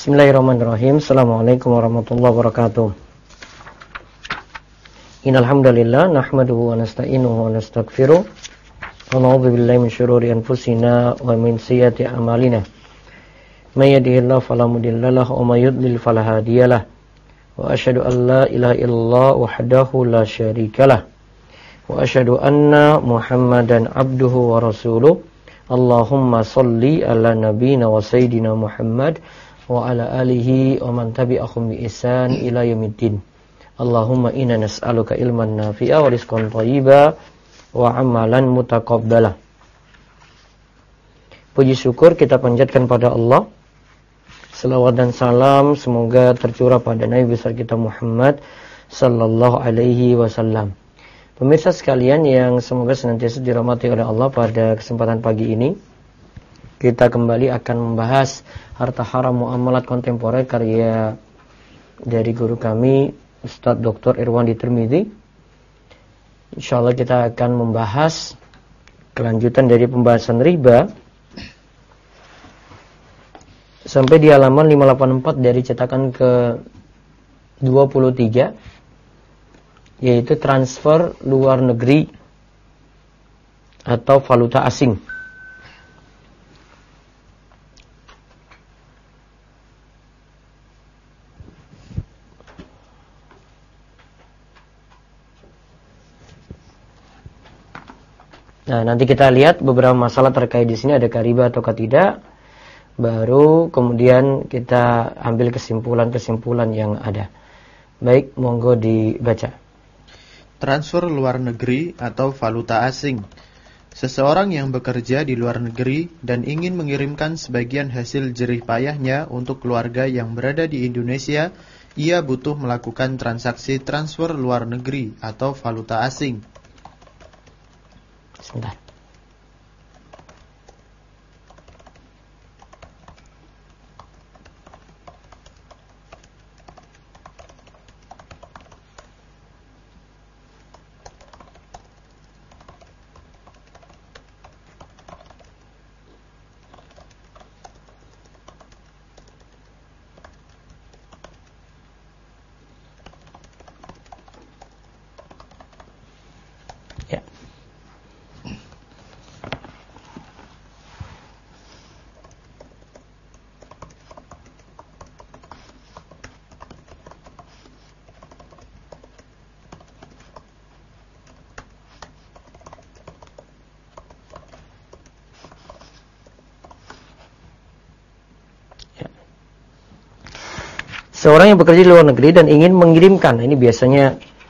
Bismillahirrahmanirrahim. Assalamualaikum warahmatullahi wabarakatuh. Innal hamdalillah nahmaduhu wa nasta'inuhu wa nastaghfiruh. Wa na'udzu billahi min syururi anfusina wa min sayyiati a'malina. May yahdihillahu fala mudilla lahu wa may yudlil fala hadiyalah. Wa asyhadu an la ilaha illallah wahdahu la syarikalah. Wa asyhadu anna Muhammadan abduhu wa rasuluh. Allahumma shalli ala nabiyyina wa sayyidina Muhammad wa ala alihi wa man tabi'ahum bi ihsan ila yaumiddin. Allahumma inna nas'aluka ilman nafi'a wa rizqan thayyiba wa amalan mutaqabbala. Puji syukur kita panjatkan pada Allah. Selawat dan salam semoga tercurah pada Nabi besar kita Muhammad sallallahu alaihi wasallam. Pemirsa sekalian yang semoga senantiasa dirahmati oleh Allah, pada kesempatan pagi ini kita kembali akan membahas harta haram muamalat kontemporer karya dari guru kami Ustadz Dr. Irwandi Tirmidzi. Insyaallah kita akan membahas kelanjutan dari pembahasan riba sampai di halaman 584 dari cetakan ke 23, yaitu transfer luar negeri atau valuta asing. Nah, nanti kita lihat beberapa masalah terkait di sini, adakah riba ataukah tidak. Baru kemudian kita ambil kesimpulan-kesimpulan yang ada. Baik, monggo dibaca. Transfer luar negeri atau valuta asing. Seseorang yang bekerja di luar negeri dan ingin mengirimkan sebagian hasil jerih payahnya untuk keluarga yang berada di Indonesia, ia butuh melakukan transaksi transfer luar negeri atau valuta asing. Sebentar. Seorang yang bekerja di luar negeri dan ingin mengirimkan, ini biasanya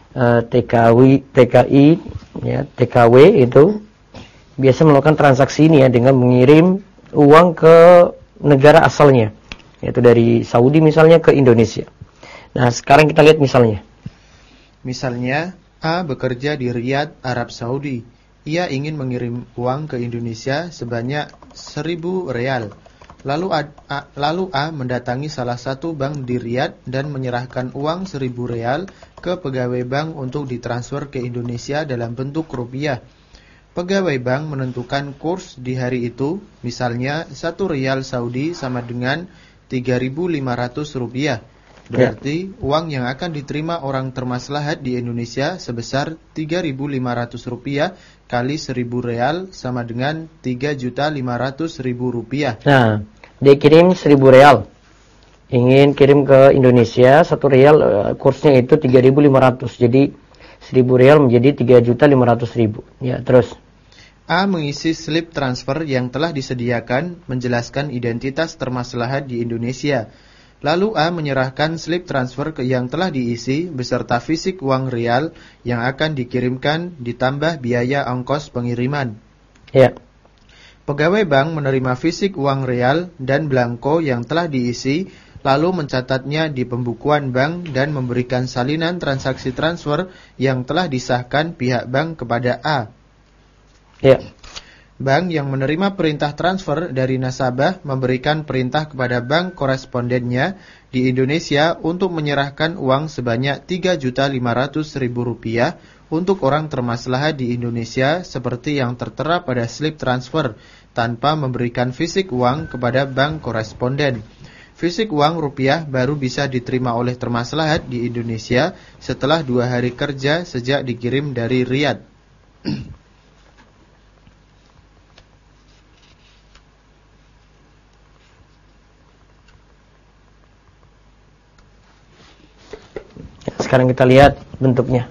TKI, ya, TKW itu biasa melakukan transaksi ini ya dengan mengirim uang ke negara asalnya, yaitu dari Saudi misalnya ke Indonesia. Nah, sekarang kita lihat misalnya. Misalnya, A bekerja di Riyadh, Arab Saudi. Ia ingin mengirim uang ke Indonesia sebanyak 1.000 real. Lalu A mendatangi salah satu bank di Riyadh dan menyerahkan uang 1.000 real ke pegawai bank untuk ditransfer ke Indonesia dalam bentuk rupiah. Pegawai bank menentukan kurs di hari itu, misalnya 1 rial Saudi sama dengan 3.500 rupiah. Berarti uang yang akan diterima orang termaslahat di Indonesia sebesar 3.500 rupiah kali 1.000 real sama dengan 3.500.000 rupiah. Nah, dia kirim 1.000 real, ingin kirim ke Indonesia, 1 real kursnya itu 3.500, jadi 1.000 real menjadi 3.500.000. Ya, terus A mengisi slip transfer yang telah disediakan menjelaskan identitas termaslahat di Indonesia. Lalu A menyerahkan slip transfer yang telah diisi beserta fisik uang real yang akan dikirimkan ditambah biaya ongkos pengiriman. Ya. Pegawai bank menerima fisik uang real dan blanko yang telah diisi, lalu mencatatnya di pembukuan bank dan memberikan salinan transaksi transfer yang telah disahkan pihak bank kepada A. Ya. Bank yang menerima perintah transfer dari nasabah memberikan perintah kepada bank korespondennya di Indonesia untuk menyerahkan uang sebanyak 3.500.000 rupiah untuk orang termaslahat di Indonesia seperti yang tertera pada slip transfer tanpa memberikan fisik uang kepada bank koresponden. Fisik uang rupiah baru bisa diterima oleh termaslahat di Indonesia setelah 2 hari kerja sejak dikirim dari Riyadh. Sekarang kita lihat bentuknya.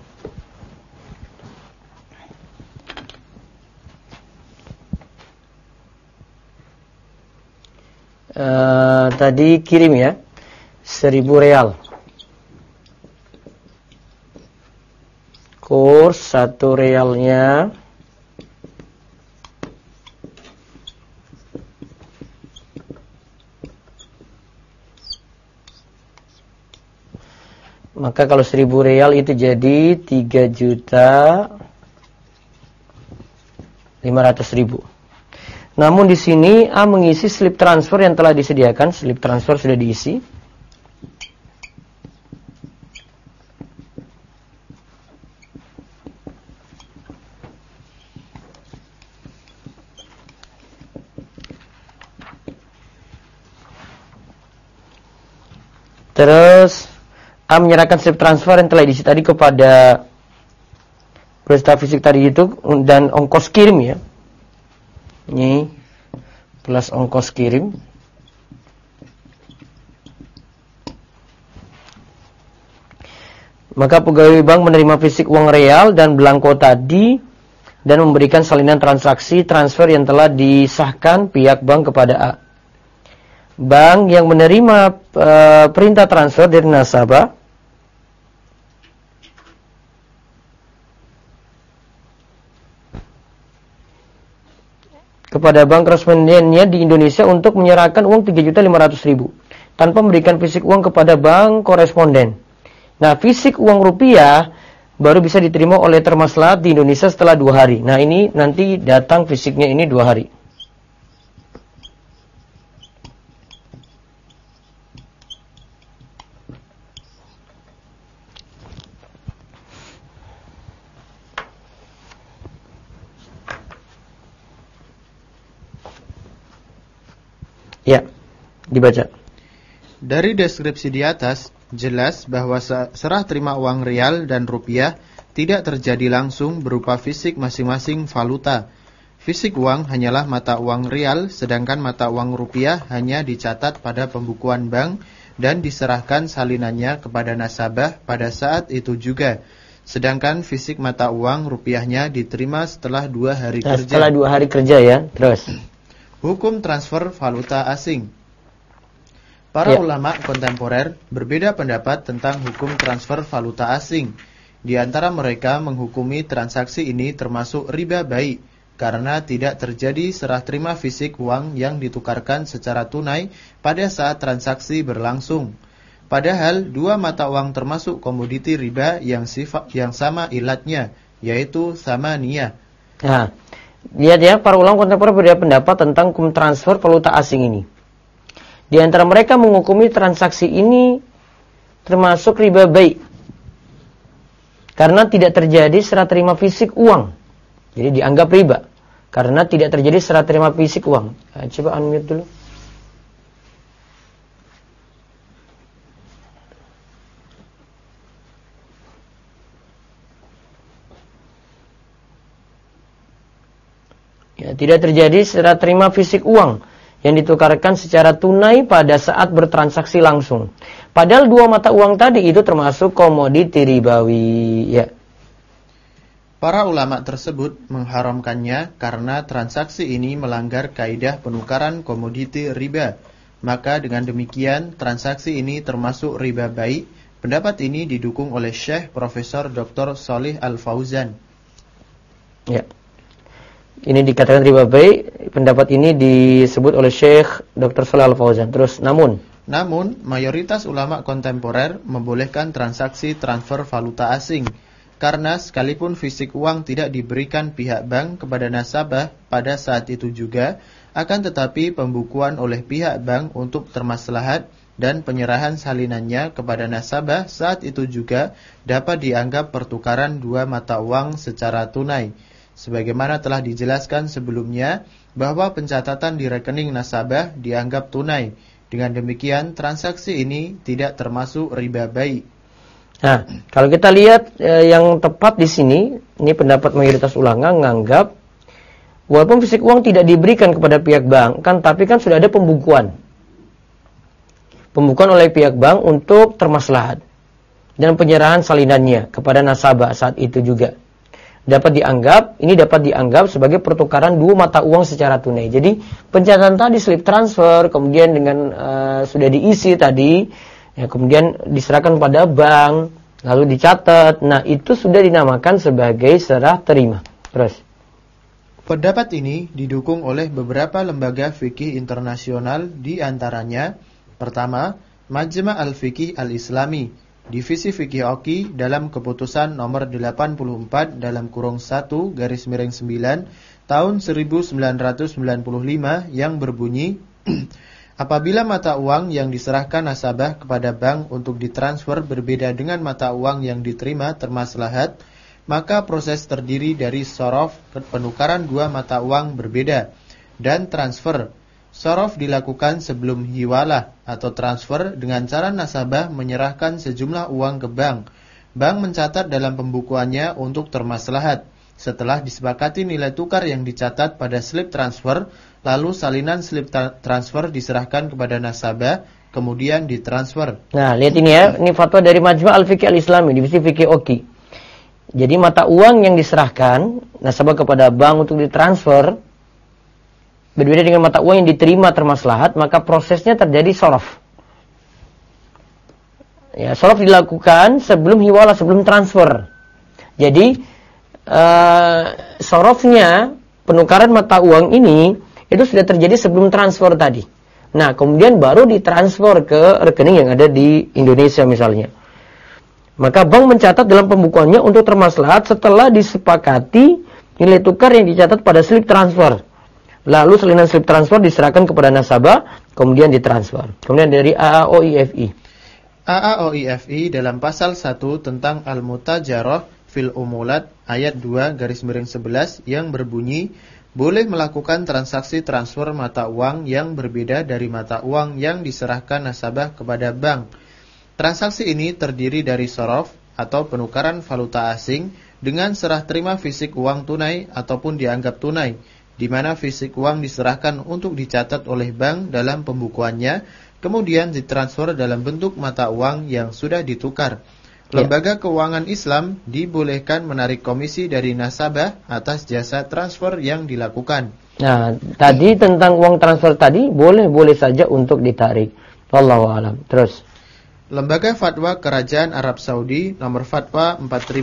Tadi kirim ya 1.000 real. Kurs 1 realnya maka kalau 1.000 real itu jadi 3.500.000. Namun di sini A mengisi slip transfer yang telah disediakan. Slip transfer sudah diisi. Terus A menyerahkan slip transfer yang telah diisi tadi kepada peserta fisik tadi itu dan ongkos kirim ya. Ini plus ongkos kirim. Maka pegawai bank menerima fisik uang real dan belangko tadi dan memberikan salinan transaksi transfer yang telah disahkan pihak bank kepada A. Bank yang menerima perintah transfer dari nasabah kepada bank korespondennya di Indonesia untuk menyerahkan uang 3.500.000 tanpa memberikan fisik uang kepada bank koresponden. Nah, fisik uang rupiah baru bisa diterima oleh termaslahat di Indonesia setelah 2 hari. Nah, ini nanti datang fisiknya ini 2 hari. Ya, dibaca. Dari deskripsi di atas, jelas bahwa serah terima uang real dan rupiah tidak terjadi langsung berupa fisik masing-masing valuta. Fisik uang hanyalah mata uang real, sedangkan mata uang rupiah hanya dicatat pada pembukuan bank dan diserahkan salinannya kepada nasabah pada saat itu juga. Sedangkan fisik mata uang rupiahnya diterima setelah 2 hari kerja. Setelah 2 hari kerja ya, terus. Hukum transfer valuta asing. Para ulama kontemporer berbeda pendapat tentang hukum transfer valuta asing. Di antara mereka menghukumi transaksi ini termasuk riba baik karena tidak terjadi serah terima fisik uang yang ditukarkan secara tunai pada saat transaksi berlangsung. Padahal 2 mata uang termasuk komoditi riba yang sama ilatnya, yaitu samaniyah. Nah, lihat ya, para ulama kontemporer berbeda pendapat tentang hukum transfer valuta asing ini. Di antara mereka menghukumi transaksi ini termasuk riba baik karena tidak terjadi serah terima fisik uang. Jadi dianggap riba karena tidak terjadi serah terima fisik uang. Nah, coba unmute dulu. Ya, tidak terjadi serah terima fisik uang yang ditukarkan secara tunai pada saat bertransaksi langsung. Padahal 2 mata uang tadi itu termasuk komoditi ribawi. Ya. Para ulama tersebut mengharamkannya karena transaksi ini melanggar kaidah penukaran komoditi riba. Maka dengan demikian transaksi ini termasuk riba baik. Pendapat ini didukung oleh Syekh Profesor Dr. Shalih Al-Fauzan. Ya. Ini dikatakan riba baik, pendapat ini disebut oleh Syekh Dr. Shalih Al-Fauzan. Terus, namun mayoritas ulama kontemporer membolehkan transaksi transfer valuta asing karena sekalipun fisik uang tidak diberikan pihak bank kepada nasabah pada saat itu juga, akan tetapi pembukuan oleh pihak bank untuk termaslahat dan penyerahan salinannya kepada nasabah saat itu juga dapat dianggap pertukaran 2 mata uang secara tunai. Sebagaimana telah dijelaskan sebelumnya bahwa pencatatan di rekening nasabah dianggap tunai. Dengan demikian, transaksi ini tidak termasuk riba bai. Nah, kalau kita lihat yang tepat di sini, ini pendapat mayoritas ulama menganggap walaupun fisik uang tidak diberikan kepada pihak bank, tapi kan sudah ada pembukuan. Pembukuan oleh pihak bank untuk termaslahat dan penyerahan salinannya kepada nasabah saat itu juga. Dapat dianggap sebagai pertukaran dua mata uang secara tunai. Jadi pencatatan tadi slip transfer, kemudian dengan sudah diisi tadi, ya, kemudian diserahkan pada bank, lalu dicatat. Nah, itu sudah dinamakan sebagai serah terima. Terus. Pendapat ini didukung oleh beberapa lembaga fikih internasional, di antaranya pertama, Majma' al-Fiqih al-Islami, Divisi Fikih Oki, dalam keputusan nomor 84/1/9 tahun 1995 yang berbunyi apabila mata uang yang diserahkan nasabah kepada bank untuk ditransfer berbeda dengan mata uang yang diterima termaslahat, maka proses terdiri dari sorof, penukaran dua mata uang berbeda, dan transfer. Sorof dilakukan sebelum hiwalah atau transfer dengan cara nasabah menyerahkan sejumlah uang ke bank. Bank mencatat dalam pembukuannya untuk termaslahat. Setelah disepakati nilai tukar yang dicatat pada slip transfer, lalu salinan slip transfer diserahkan kepada nasabah, kemudian ditransfer. Nah, lihat ini ya, ini fatwa dari Majma' al-Fiqih al-Islami, Divisi Fikih Oki. Jadi mata uang yang diserahkan nasabah kepada bank untuk ditransfer berbeda dengan mata uang yang diterima termaslahat, maka prosesnya terjadi sorof. Ya, sorof dilakukan sebelum hiwalah, sebelum transfer. Jadi sorofnya, penukaran mata uang ini itu sudah terjadi sebelum transfer tadi. Nah, kemudian baru ditransfer ke rekening yang ada di Indonesia misalnya. Maka bank mencatat dalam pembukuannya untuk termaslahat setelah disepakati nilai tukar yang dicatat pada slip transfer. Lalu salinan slip transfer diserahkan kepada nasabah, kemudian ditransfer. Kemudian dari AAOIFI. AAOIFI dalam pasal 1 tentang Al-Mutajarah fil Umulat ayat 2/11 yang berbunyi, boleh melakukan transaksi transfer mata uang yang berbeda dari mata uang yang diserahkan nasabah kepada bank. Transaksi ini terdiri dari sorof atau penukaran valuta asing dengan serah terima fisik uang tunai ataupun dianggap tunai, di mana fisik uang diserahkan untuk dicatat oleh bank dalam pembukuannya, kemudian ditransfer dalam bentuk mata uang yang sudah ditukar. Lembaga keuangan Islam dibolehkan menarik komisi dari nasabah atas jasa transfer yang dilakukan. Nah, tadi tentang uang transfer tadi boleh saja untuk ditarik. Wallahu a'lam. Terus. Lembaga Fatwa Kerajaan Arab Saudi nomor Fatwa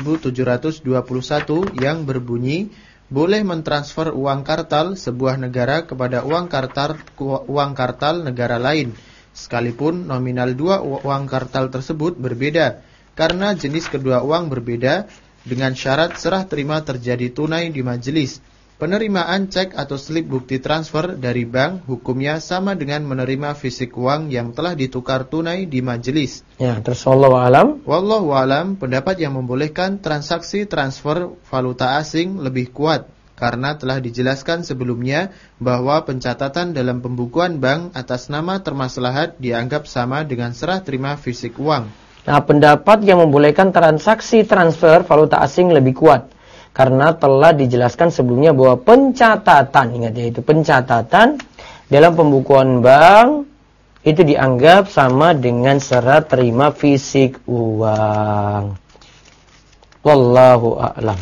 4721 yang berbunyi, boleh mentransfer uang kartal sebuah negara kepada uang kartal negara lain, sekalipun nominal dua uang kartal tersebut berbeda, karena jenis kedua uang berbeda, dengan syarat serah terima terjadi tunai di majelis. Penerimaan cek atau slip bukti transfer dari bank hukumnya sama dengan menerima fisik uang yang telah ditukar tunai di majelis. Ya, terus wallahu alam. Wallahu alam, pendapat yang membolehkan transaksi transfer valuta asing lebih kuat karena telah dijelaskan sebelumnya bahwa pencatatan dalam pembukuan bank atas nama termaslahat dianggap sama dengan serah terima fisik uang. Nah, pendapat yang membolehkan transaksi transfer valuta asing lebih kuat karena telah dijelaskan sebelumnya bahwa pencatatan, ingat ya, itu pencatatan dalam pembukuan bank itu dianggap sama dengan serah terima fisik uang. Wallahu a'lam.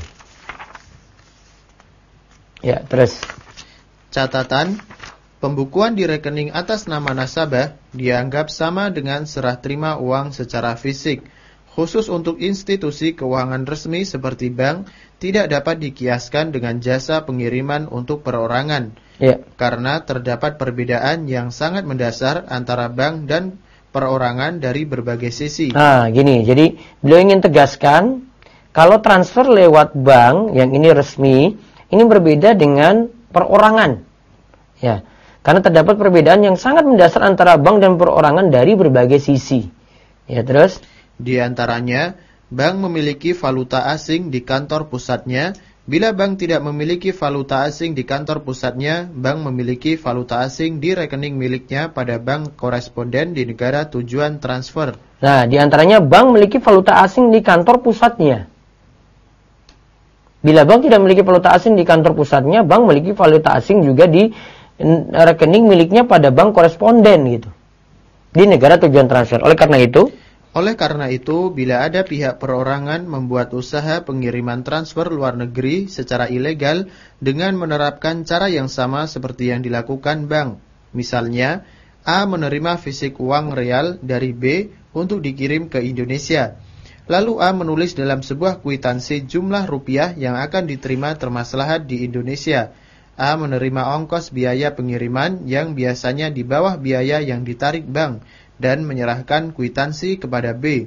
Ya, terus. Catatan, pembukuan di rekening atas nama nasabah dianggap sama dengan serah terima uang secara fisik. Khusus untuk institusi keuangan resmi seperti bank, tidak dapat dikiaskan dengan jasa pengiriman untuk perorangan. Ya. Karena terdapat perbedaan yang sangat mendasar antara bank dan perorangan dari berbagai sisi. Nah, gini, jadi beliau ingin tegaskan, kalau transfer lewat bank, yang ini resmi, ini berbeda dengan perorangan. Ya, karena terdapat perbedaan yang sangat mendasar antara bank dan perorangan dari berbagai sisi. Ya, terus? Di antaranya, bank memiliki valuta asing di kantor pusatnya Bila bank tidak memiliki valuta asing di kantor pusatnya, bank memiliki valuta asing di rekening miliknya pada bank koresponden di negara tujuan transfer. Nah, di antaranya bank memiliki valuta asing di kantor pusatnya. Bila bank tidak memiliki valuta asing di kantor pusatnya, bank memiliki valuta asing juga di rekening miliknya pada bank koresponden gitu, di negara tujuan transfer. Oleh karena itu, bila ada pihak perorangan membuat usaha pengiriman transfer luar negeri secara ilegal dengan menerapkan cara yang sama seperti yang dilakukan bank. Misalnya, A menerima fisik uang real dari B untuk dikirim ke Indonesia. Lalu A menulis dalam sebuah kwitansi jumlah rupiah yang akan diterima termaslahat di Indonesia. A menerima ongkos biaya pengiriman yang biasanya di bawah biaya yang ditarik bank dan menyerahkan kwitansi kepada B.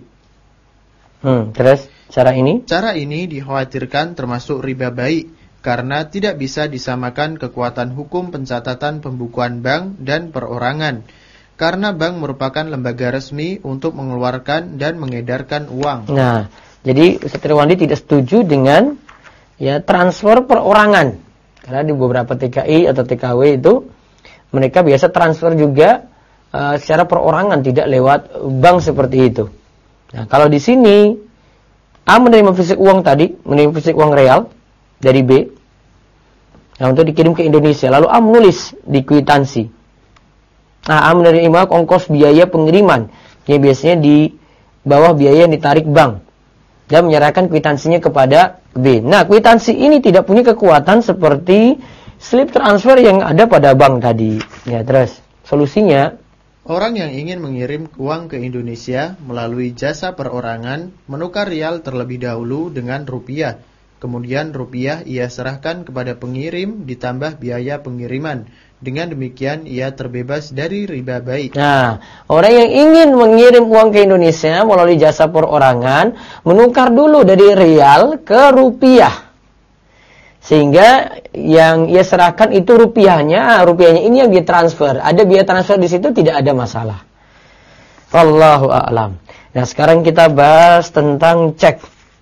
Terus cara ini? Cara ini dikhawatirkan termasuk riba baik karena tidak bisa disamakan kekuatan hukum pencatatan pembukuan bank dan perorangan. Karena bank merupakan lembaga resmi untuk mengeluarkan dan mengedarkan uang. Nah, jadi Ustaz Irwandi tidak setuju dengan transfer perorangan. Karena di beberapa TKI atau TKW itu mereka biasa transfer juga secara perorangan, tidak lewat bank seperti itu. Nah, kalau di sini A menerima fisik uang tadi, menerima fisik uang real dari B. Nah, untuk dikirim ke Indonesia, lalu A menulis di kwitansi. Nah, A menerima ongkos biaya pengiriman yang biasanya di bawah biaya yang ditarik bank dan menyerahkan kwitansinya kepada B. Nah, kwitansi ini tidak punya kekuatan seperti slip transfer yang ada pada bank tadi. Ya, terus solusinya, orang yang ingin mengirim uang ke Indonesia melalui jasa perorangan menukar rial terlebih dahulu dengan rupiah. Kemudian rupiah ia serahkan kepada pengirim ditambah biaya pengiriman. Dengan demikian ia terbebas dari riba baik. Nah, orang yang ingin mengirim uang ke Indonesia melalui jasa perorangan menukar dulu dari rial ke rupiah. Sehingga yang ia serahkan itu rupiahnya ini yang dia transfer. Ada biaya transfer di situ, tidak ada masalah. Wallahu a'lam. Nah, sekarang kita bahas tentang cek.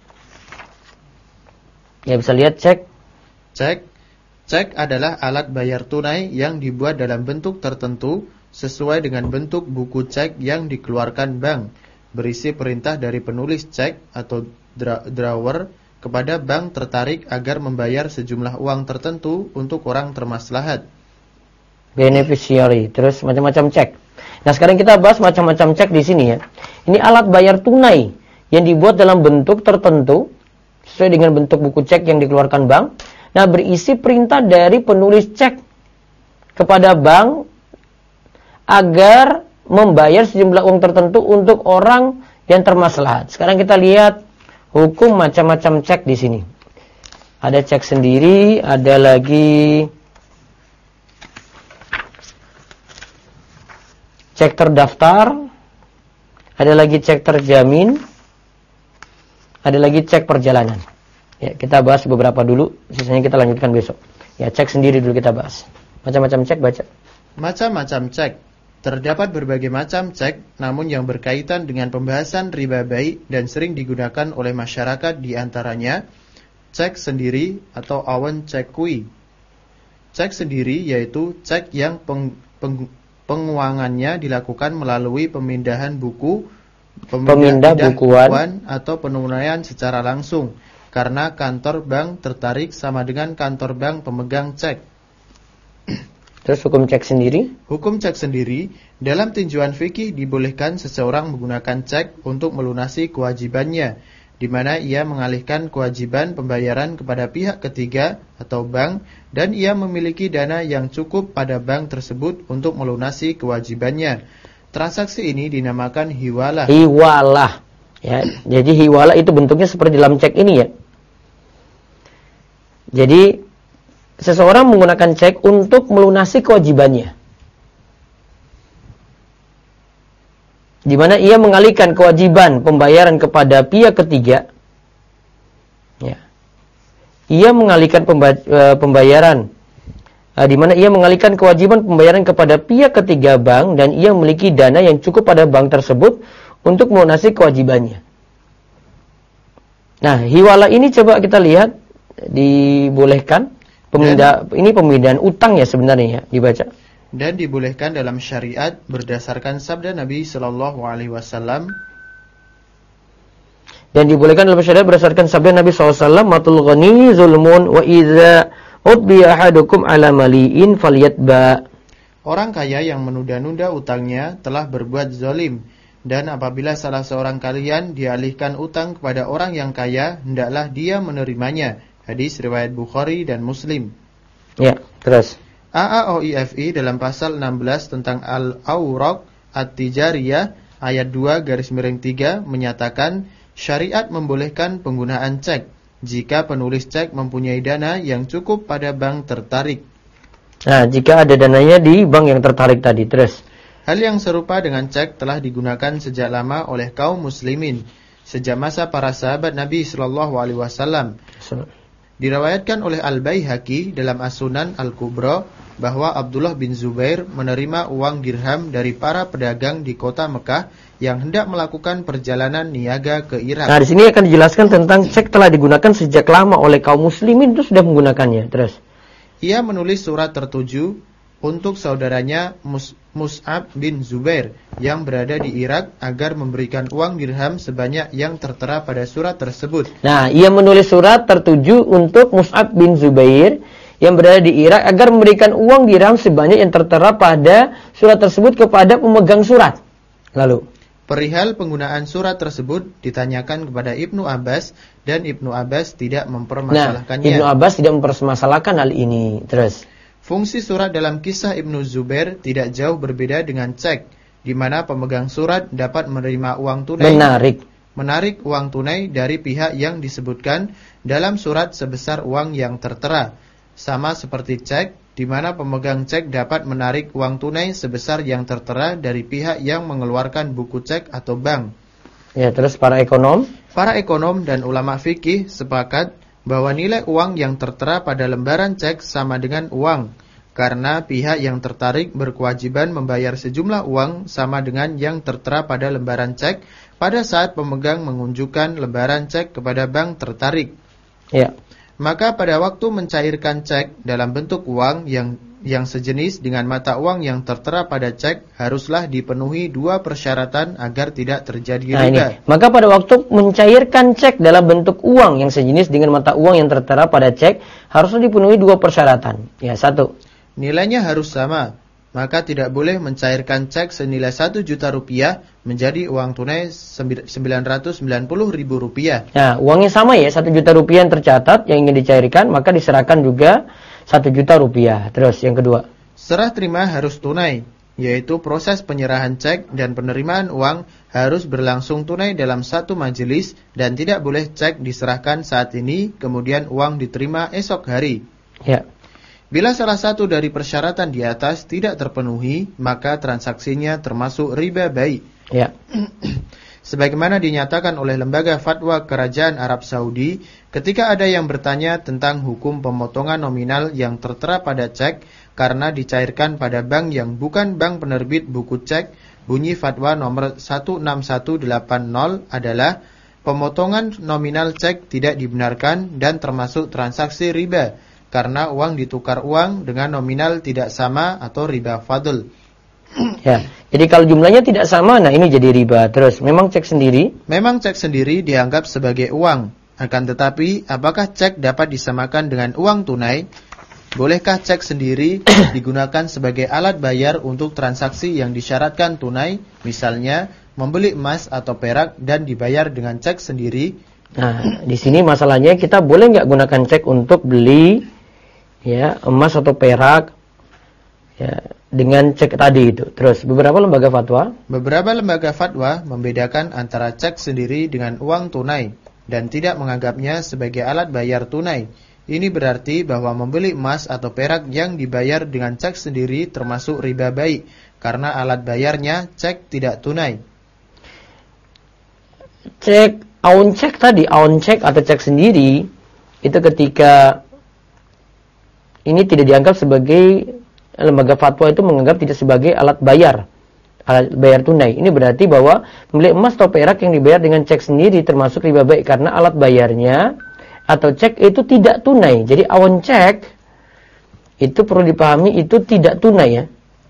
Ya, bisa lihat cek. Cek adalah alat bayar tunai yang dibuat dalam bentuk tertentu sesuai dengan bentuk buku cek yang dikeluarkan bank, berisi perintah dari penulis cek atau drawer kepada bank tertarik agar membayar sejumlah uang tertentu untuk orang termaslahat. Beneficiary, terus macam-macam cek. Nah, sekarang kita bahas macam-macam cek di sini ya. Ini alat bayar tunai yang dibuat dalam bentuk tertentu sesuai dengan bentuk buku cek yang dikeluarkan bank. Nah, berisi perintah dari penulis cek kepada bank agar membayar sejumlah uang tertentu untuk orang yang termaslahat. Sekarang kita lihat hukum macam-macam cek di sini. Ada cek sendiri, ada lagi cek terdaftar, ada lagi cek terjamin, ada lagi cek perjalanan. Ya, kita bahas beberapa dulu, sisanya kita lanjutkan besok. Ya, cek sendiri dulu kita bahas. Macam-macam cek, baca. Macam-macam cek. Terdapat berbagai macam cek, namun yang berkaitan dengan pembahasan riba baik dan sering digunakan oleh masyarakat di antaranya cek sendiri atau awan cek kui. Cek sendiri yaitu cek yang penguangannya dilakukan melalui pemindahan buku, pemindah bukuan atau penunaian secara langsung. Karena kantor bank tertarik sama dengan kantor bank pemegang cek. Terus hukum cek sendiri? Hukum cek sendiri, dalam tinjauan fikih dibolehkan seseorang menggunakan cek untuk melunasi kewajibannya, di mana ia mengalihkan kewajiban pembayaran kepada pihak ketiga atau bank, dan ia memiliki dana yang cukup pada bank tersebut untuk melunasi kewajibannya. Transaksi ini dinamakan hiwalah. Hiwalah. Ya, jadi hiwalah itu bentuknya seperti dalam cek ini ya. Jadi seseorang menggunakan cek untuk melunasi kewajibannya, di mana ia mengalihkan kewajiban pembayaran kepada pihak ketiga. Ya. Ia mengalihkan pembayaran, di mana ia mengalihkan kewajiban pembayaran kepada pihak ketiga bank dan ia memiliki dana yang cukup pada bank tersebut untuk melunasi kewajibannya. Nah, hiwalah ini coba kita lihat dibolehkan ini pemindahan utang ya sebenarnya ya dibaca. Dan dibolehkan dalam syariat berdasarkan sabda Nabi Shallallahu Alaihi Wasallam. Dan dibolehkan dalam syariat berdasarkan sabda Nabi SAW, matul ghani zulmun wa idza utbiya ahadukum ala mali'in falyatba. Orang kaya yang menunda-nunda utangnya telah berbuat zalim, dan apabila salah seorang kalian dialihkan utang kepada orang yang kaya, hendaklah dia menerimanya. Hadis riwayat Bukhari dan Muslim. Ya, terus. AAOIFI dalam pasal 16 tentang Al-Awraq At-Tijariyah ayat 2/3 menyatakan syariat membolehkan penggunaan cek jika penulis cek mempunyai dana yang cukup pada bank tertarik. Nah, jika ada dananya di bank yang tertarik tadi, terus. Hal yang serupa dengan cek telah digunakan sejak lama oleh kaum muslimin sejak masa para sahabat Nabi sallallahu alaihi wasallam. Diriwayatkan oleh Al-Baihaqi dalam As-Sunan Al-Kubra bahwa Abdullah bin Zubair menerima uang dirham dari para pedagang di kota Mekah yang hendak melakukan perjalanan niaga ke Irak. Nah, di sini akan dijelaskan tentang cek telah digunakan sejak lama oleh kaum muslimin itu sudah menggunakannya. Terus. Ia menulis surat tertuju untuk saudaranya Mus'ab bin Zubair yang berada di Irak agar memberikan uang dirham sebanyak yang tertera pada surat tersebut. Nah, ia menulis surat tertuju untuk Mus'ab bin Zubair yang berada di Irak agar memberikan uang dirham sebanyak yang tertera pada surat tersebut kepada pemegang surat. Lalu, perihal penggunaan surat tersebut ditanyakan kepada Ibnu Abbas dan Ibnu Abbas tidak mempermasalahkannya. Ibnu Abbas tidak mempermasalahkan hal ini. Terus. Fungsi surat dalam kisah Ibnu Zubair tidak jauh berbeda dengan cek, di mana pemegang surat dapat menerima uang tunai, menarik uang tunai dari pihak yang disebutkan dalam surat sebesar uang yang tertera. Sama seperti cek, di mana pemegang cek dapat menarik uang tunai sebesar yang tertera dari pihak yang mengeluarkan buku cek atau bank. Ya, terus para ekonom dan ulama fikih sepakat bahwa nilai uang yang tertera pada lembaran cek sama dengan uang, karena pihak yang tertarik berkewajiban membayar sejumlah uang sama dengan yang tertera pada lembaran cek pada saat pemegang mengunjukkan lembaran cek kepada bank tertarik. Ya. Maka pada waktu mencairkan cek dalam bentuk uang yang sejenis dengan mata uang yang tertera pada cek haruslah dipenuhi dua persyaratan agar tidak terjadi riba. Maka pada waktu mencairkan cek dalam bentuk uang yang sejenis dengan mata uang yang tertera pada cek haruslah dipenuhi dua persyaratan. Ya, satu. Nilainya harus sama. Maka tidak boleh mencairkan cek senilai 1 juta rupiah menjadi uang tunai 990.000 rupiah. Nah, uangnya sama ya, 1 juta rupiah yang tercatat yang ingin dicairkan, maka diserahkan juga 1 juta rupiah. Terus yang kedua, serah terima harus tunai, yaitu proses penyerahan cek dan penerimaan uang harus berlangsung tunai dalam satu majelis dan tidak boleh cek diserahkan saat ini kemudian uang diterima esok hari. Ya. Bila salah satu dari persyaratan di atas tidak terpenuhi, maka transaksinya termasuk riba baik. Ya. Sebagaimana dinyatakan oleh Lembaga Fatwa Kerajaan Arab Saudi, ketika ada yang bertanya tentang hukum pemotongan nominal yang tertera pada cek karena dicairkan pada bank yang bukan bank penerbit buku cek, bunyi fatwa nomor 16180 adalah pemotongan nominal cek tidak dibenarkan dan termasuk transaksi riba, karena uang ditukar uang dengan nominal tidak sama atau riba fadl. Ya, jadi kalau jumlahnya tidak sama, nah ini jadi riba. Terus, memang cek sendiri dianggap sebagai uang. Akan tetapi, apakah cek dapat disamakan dengan uang tunai? Bolehkah cek sendiri digunakan sebagai alat bayar untuk transaksi yang disyaratkan tunai? Misalnya, membeli emas atau perak dan dibayar dengan cek sendiri. Nah, di sini masalahnya kita boleh nggak gunakan cek untuk beli ya emas atau perak ya dengan cek tadi itu. Terus beberapa lembaga fatwa membedakan antara cek sendiri dengan uang tunai dan tidak menganggapnya sebagai alat bayar tunai. Ini berarti bahwa membeli emas atau perak yang dibayar dengan cek sendiri termasuk riba baik karena alat bayarnya cek tidak tunai. Aun cek atau cek sendiri itu ketika ini tidak dianggap sebagai, lembaga fatwa itu menganggap tidak sebagai alat bayar tunai. Ini berarti bahwa membeli emas atau perak yang dibayar dengan cek sendiri termasuk riba baik karena alat atau cek itu tidak tunai. Jadi awon cek itu perlu dipahami itu tidak tunai ya.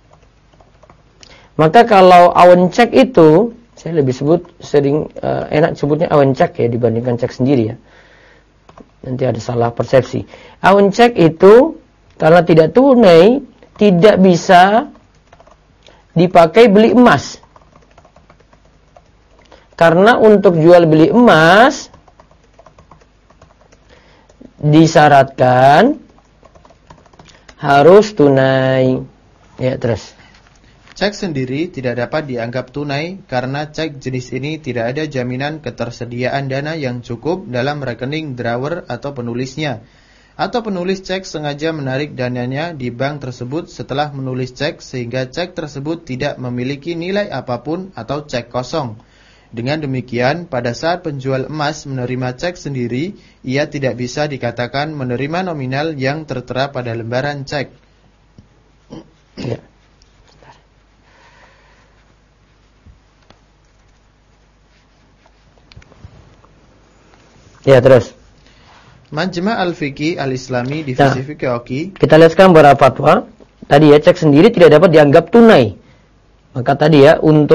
Maka kalau awon cek itu, saya lebih enak sebutnya awon cek ya dibandingkan cek sendiri ya. Nanti ada salah persepsi. Awon cek itu karena tidak tunai tidak bisa dipakai beli emas. Karena untuk jual beli emas disyaratkan harus tunai. Ya, terus. Cek sendiri tidak dapat dianggap tunai karena cek jenis ini tidak ada jaminan ketersediaan dana yang cukup dalam rekening drawer atau penulisnya. Atau penulis cek sengaja menarik dananya di bank tersebut setelah menulis cek sehingga cek tersebut tidak memiliki nilai apapun atau cek kosong. Dengan demikian, pada saat penjual emas menerima cek sendiri, ia tidak bisa dikatakan menerima nominal yang tertera pada lembaran cek. Ya. Ya, terus. Majma' al-Fiqih al-Islami divisi Fiqih Oki. Kita lihat sekarang beberapa fatwa. Tadi ya, cek sendiri tidak dapat dianggap tunai. Maka tadi ya,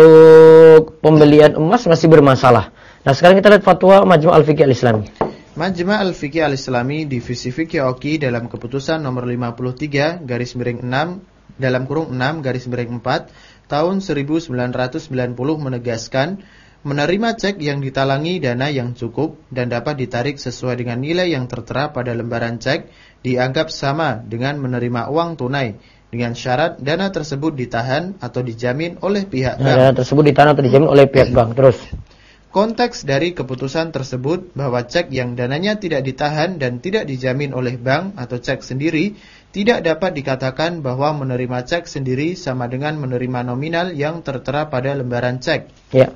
untuk pembelian emas masih bermasalah. Nah, sekarang kita lihat fatwa Majma' al-Fiqih al-Islami. Majma' al-Fiqih al-Islami divisi Fiqih Oki dalam keputusan nomor 53 garis miring 6 dalam kurung 6 garis miring 4 tahun 1990 menegaskan menerima cek yang ditalangi dana yang cukup dan dapat ditarik sesuai dengan nilai yang tertera pada lembaran cek dianggap sama dengan menerima uang tunai dengan syarat dana tersebut ditahan atau dijamin oleh pihak bank. Dana tersebut ditahan atau dijamin oleh pihak bank. Terus. Konteks dari keputusan tersebut bahwa cek yang dananya tidak ditahan dan tidak dijamin oleh bank atau cek sendiri tidak dapat dikatakan bahwa menerima cek sendiri sama dengan menerima nominal yang tertera pada lembaran cek. Ya.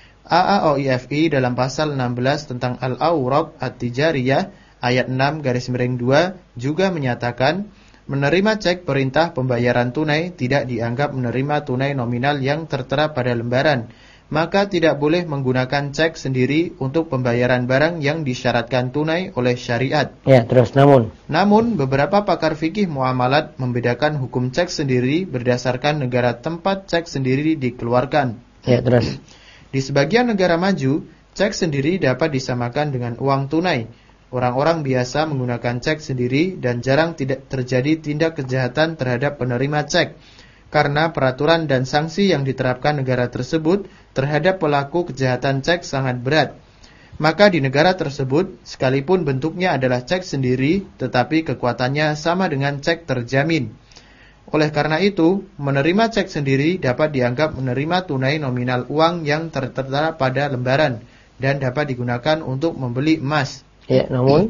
AAOIFI dalam pasal 16 tentang Al-Awraq At-Tijariyah ayat 6 garis miring 2 juga menyatakan menerima cek perintah pembayaran tunai tidak dianggap menerima tunai nominal yang tertera pada lembaran. Maka tidak boleh menggunakan cek sendiri untuk pembayaran barang yang disyaratkan tunai oleh syariat. Ya, terus Namun beberapa pakar fikih muamalat membedakan hukum cek sendiri berdasarkan negara tempat cek sendiri dikeluarkan. Ya, terus. Di sebagian negara maju, cek sendiri dapat disamakan dengan uang tunai. Orang-orang biasa menggunakan cek sendiri dan jarang tidak terjadi tindak kejahatan terhadap penerima cek. Karena peraturan dan sanksi yang diterapkan negara tersebut terhadap pelaku kejahatan cek sangat berat. Maka di negara tersebut, sekalipun bentuknya adalah cek sendiri, tetapi kekuatannya sama dengan cek terjamin. Oleh karena itu, menerima cek sendiri dapat dianggap menerima tunai nominal uang yang tertera pada lembaran dan dapat digunakan untuk membeli emas. Ya,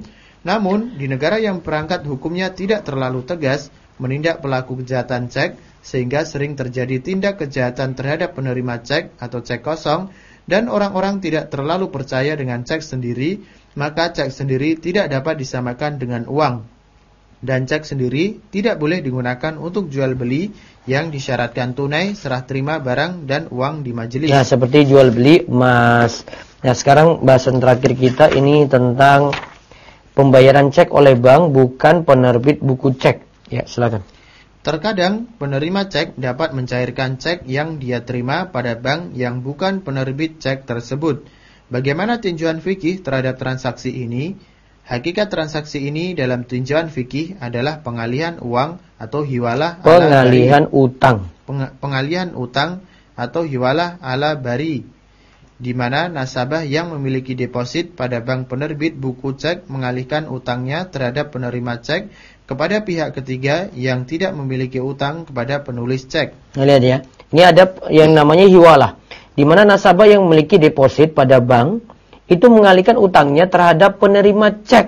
namun di negara yang perangkat hukumnya tidak terlalu tegas menindak pelaku kejahatan cek, sehingga sering terjadi tindak kejahatan terhadap penerima cek atau cek kosong, dan orang-orang tidak terlalu percaya dengan cek sendiri, maka cek sendiri tidak dapat disamakan dengan uang. Dan cek sendiri tidak boleh digunakan untuk jual beli yang disyaratkan tunai, serah terima barang dan uang di majelis. Ya, seperti jual beli emas. Nah, sekarang bahasan terakhir kita ini tentang pembayaran cek oleh bank bukan penerbit buku cek. Ya, silakan. Terkadang penerima cek dapat mencairkan cek yang dia terima pada bank yang bukan penerbit cek tersebut. Bagaimana tinjauan fikih terhadap transaksi ini? Hakikat transaksi ini dalam tinjauan fikih adalah pengalihan uang atau hiwalah pengalihan utang. Pengalihan utang atau hiwalah ala bari, di mana nasabah yang memiliki deposit pada bank penerbit buku cek mengalihkan utangnya terhadap penerima cek kepada pihak ketiga yang tidak memiliki utang kepada penulis cek. Nah, lihat ya. Ini ada yang namanya hiwalah, di mana nasabah yang memiliki deposit pada bank itu mengalihkan utangnya terhadap penerima cek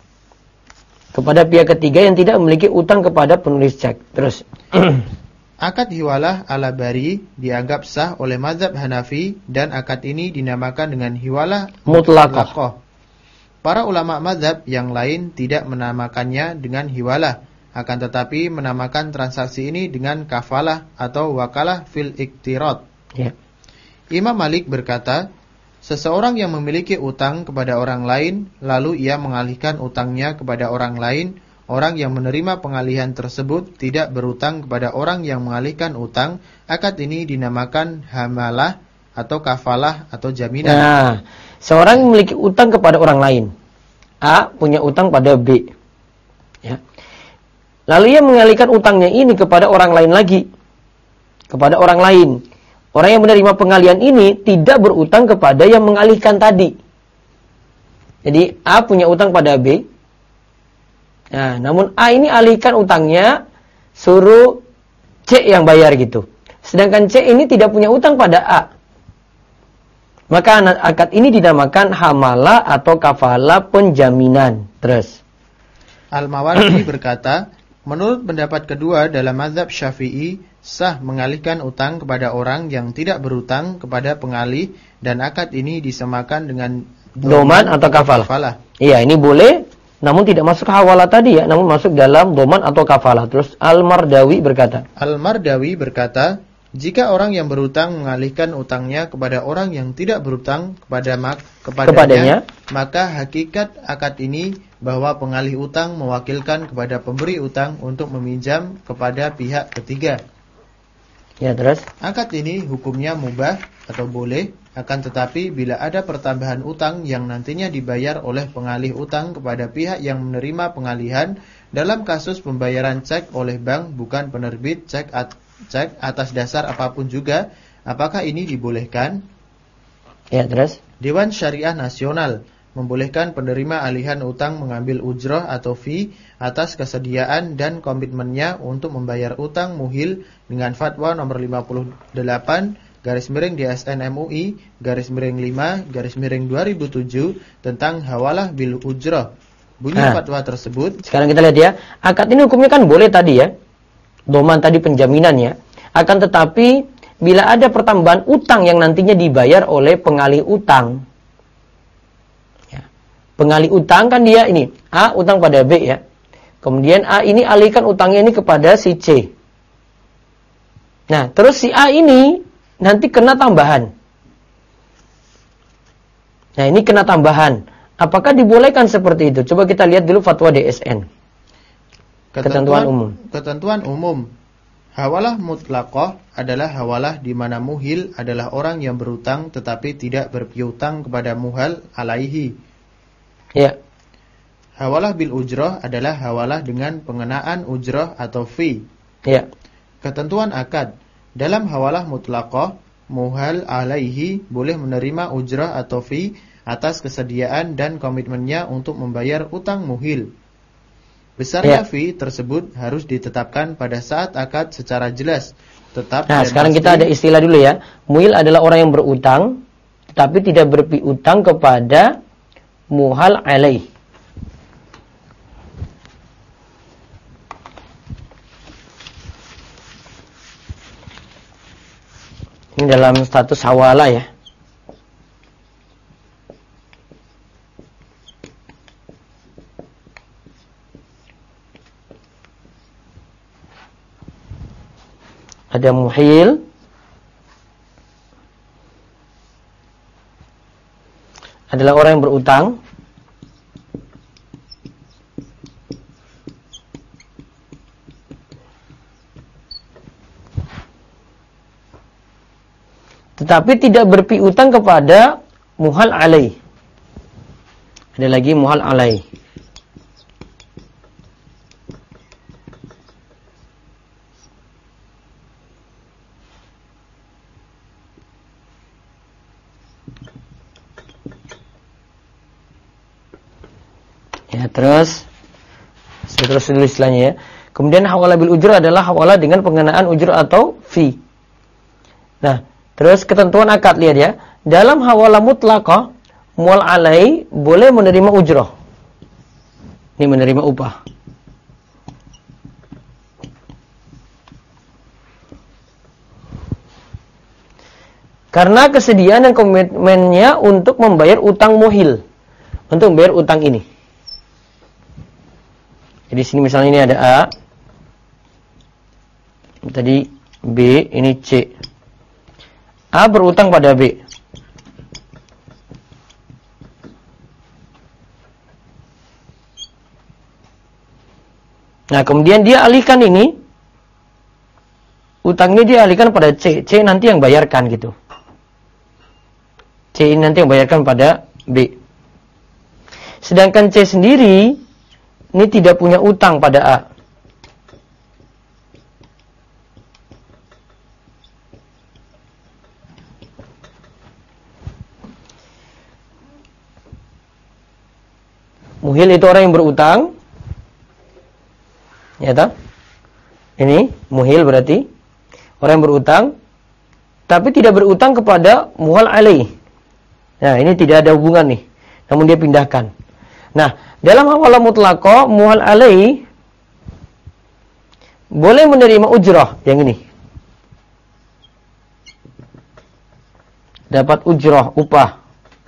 kepada pihak ketiga yang tidak memiliki utang kepada penulis cek. Terus. Akad hiwalah ala bari dianggap sah oleh mazhab Hanafi dan akad ini dinamakan dengan hiwalah mutlaqah. Para ulama mazhab yang lain tidak menamakannya dengan hiwalah, akan tetapi menamakan transaksi ini dengan kafalah atau wakalah fil iktirad. Ya. Imam Malik berkata, Seseorang yang memiliki utang kepada orang lain, lalu ia mengalihkan utangnya kepada orang lain, orang yang menerima pengalihan tersebut tidak berutang kepada orang yang mengalihkan utang, akad ini dinamakan hamalah atau kafalah atau jaminan. Nah, seorang yang memiliki utang kepada orang lain. A punya utang pada B. Ya. Lalu ia mengalihkan utangnya ini kepada orang lain lagi. Kepada orang lain. Orang yang menerima pengalihan ini tidak berutang kepada yang mengalihkan tadi. Jadi A punya utang pada B. Nah, namun A ini alihkan utangnya, suruh C yang bayar gitu. Sedangkan C ini tidak punya utang pada A. Maka akad ini dinamakan hamalah atau kafalah penjaminan. Terus Al-Mawardi berkata, menurut pendapat kedua dalam mazhab Syafi'i, sah mengalihkan utang kepada orang yang tidak berutang kepada pengalih, dan akad ini disamakan dengan doman atau kafalah. Iya, ini boleh, namun tidak masuk hawalah tadi ya, namun masuk dalam doman atau kafalah. Terus Al-Mardawi berkata, jika orang yang berutang mengalihkan utangnya kepada orang yang tidak berutang kepadanya, maka hakikat akad ini bahwa pengalih utang mewakilkan kepada pemberi utang untuk meminjam kepada pihak ketiga. Ya, terus Akad ini hukumnya mubah atau boleh, akan tetapi bila ada pertambahan utang yang nantinya dibayar oleh pengalih utang kepada pihak yang menerima pengalihan dalam kasus pembayaran cek oleh bank bukan penerbit cek atas dasar apapun juga, apakah ini dibolehkan? Ya, terus Dewan Syariah Nasional membolehkan penerima alihan utang mengambil ujrah atau fee atas kesediaan dan komitmennya untuk membayar utang muhil dengan fatwa nomor 58 /DSN MUI /5/2007 tentang hawalah bil ujrah. Bunyi fatwa tersebut. Sekarang kita lihat ya, akad ini hukumnya kan boleh tadi ya. Doman tadi penjaminannya. Akan tetapi bila ada pertambahan utang yang nantinya dibayar oleh pengalih utang. Pengalih utang kan dia ini, A utang pada B ya. Kemudian A ini alihkan utangnya ini kepada si C. Nah, terus si A ini nanti kena tambahan. Nah, ini kena tambahan. Apakah dibolehkan seperti itu? Coba kita lihat dulu fatwa DSN. Ketentuan umum. Hawalah mutlaqah adalah hawalah di mana muhil adalah orang yang berutang tetapi tidak berpiutang kepada muhal alaihi. Ya. Hawalah bil ujrah adalah hawalah dengan pengenaan ujrah atau fee. Ya. Ketentuan akad. Dalam hawalah mutlaqah, muhal alaihi boleh menerima ujrah atau fee atas kesediaan dan komitmennya untuk membayar utang muhil. Besarnya fee tersebut harus ditetapkan pada saat akad secara jelas. Nah, sekarang kita ada istilah dulu ya. Muhil adalah orang yang berutang tapi tidak berpiutang kepada muhal alaih. Ini dalam status hawalah ya. Ada muhil, adalah orang yang berutang, tetapi tidak berpiutang kepada muhal alaih. Ada lagi muhal alaih. Ya, terus dulu istilahnya ya. Kemudian hawalah bil ujrah adalah hawalah dengan pengenaan ujrah atau fee. Nah, terus ketentuan akad, lihat ya. Dalam hawalah mutlaqah, mual alai boleh menerima ujrah. Ini menerima upah. Karena kesediaan dan komitmennya untuk membayar utang muhil. Untuk membayar utang ini. Jadi sini misalnya ini ada A. Tadi B, ini C. A berutang pada B. Nah, kemudian dia alihkan ini, utangnya dia alihkan pada C. C nanti yang bayarkan gitu. C ini nanti yang bayarkan pada B. Sedangkan C sendiri ini tidak punya utang pada A. Muhil itu orang yang berutang. Ya toh? Ini muhil berarti orang yang berutang tapi tidak berutang kepada muhal alaih. Nah, ini tidak ada hubungan nih. Namun dia pindahkan. Nah, dalam hawalah mutlaqah muhal alaih boleh menerima ujrah yang ini. Dapat ujrah, upah.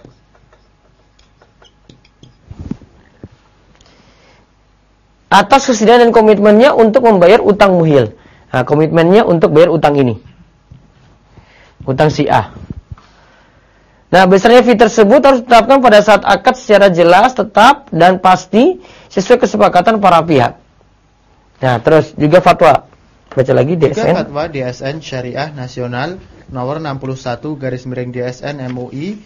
Atas kesediaan dan komitmennya untuk membayar utang muhil. Nah, komitmennya untuk bayar utang ini. Utang si A. Nah, besarnya fee tersebut harus ditetapkan pada saat akad secara jelas, tetap, dan pasti sesuai kesepakatan para pihak. Nah, terus juga fatwa. Baca lagi DSN. Juga fatwa DSN Syariah Nasional nomor 61 /DSN MUI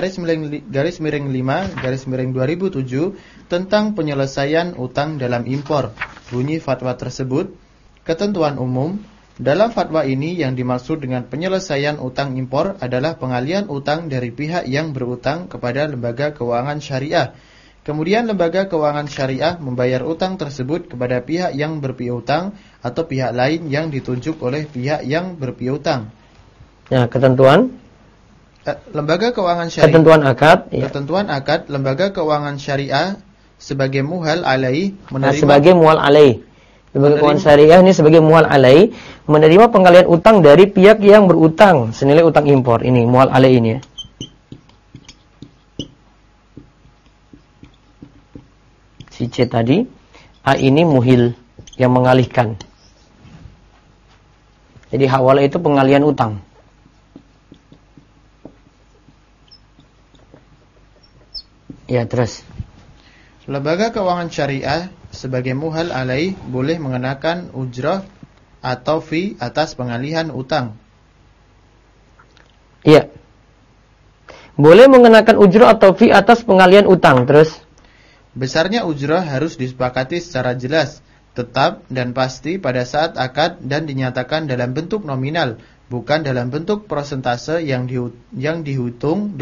/5/2007 tentang penyelesaian utang dalam impor. Bunyi fatwa tersebut, ketentuan umum. Dalam fatwa ini yang dimaksud dengan penyelesaian utang impor adalah pengalihan utang dari pihak yang berutang kepada lembaga keuangan syariah. Kemudian lembaga keuangan syariah membayar utang tersebut kepada pihak yang berpiutang atau pihak lain yang ditunjuk oleh pihak yang berpiutang. Nah, ketentuan lembaga keuangan syariah. Ketentuan akad. Ya. Ketentuan akad lembaga keuangan syariah sebagai muhal alaih menerima. Nah, sebagai muhal alaih. Lembaga keuangan syariah ini sebagai muhal alaih menerima pengalihan utang dari pihak yang berutang senilai utang impor. Ini muhal alaih ini ya. Si C tadi, A ini muhil yang mengalihkan. Jadi hawalah itu pengalihan utang. Ya, terus. Lembaga keuangan syariah sebagai muhal alaih boleh mengenakan ujrah atau fee atas pengalihan utang. Iya. Boleh mengenakan ujrah atau fee atas pengalihan utang. Terus. Besarnya ujrah harus disepakati secara jelas, tetap dan pasti pada saat akad dan dinyatakan dalam bentuk nominal, bukan dalam bentuk persentase yang dihitung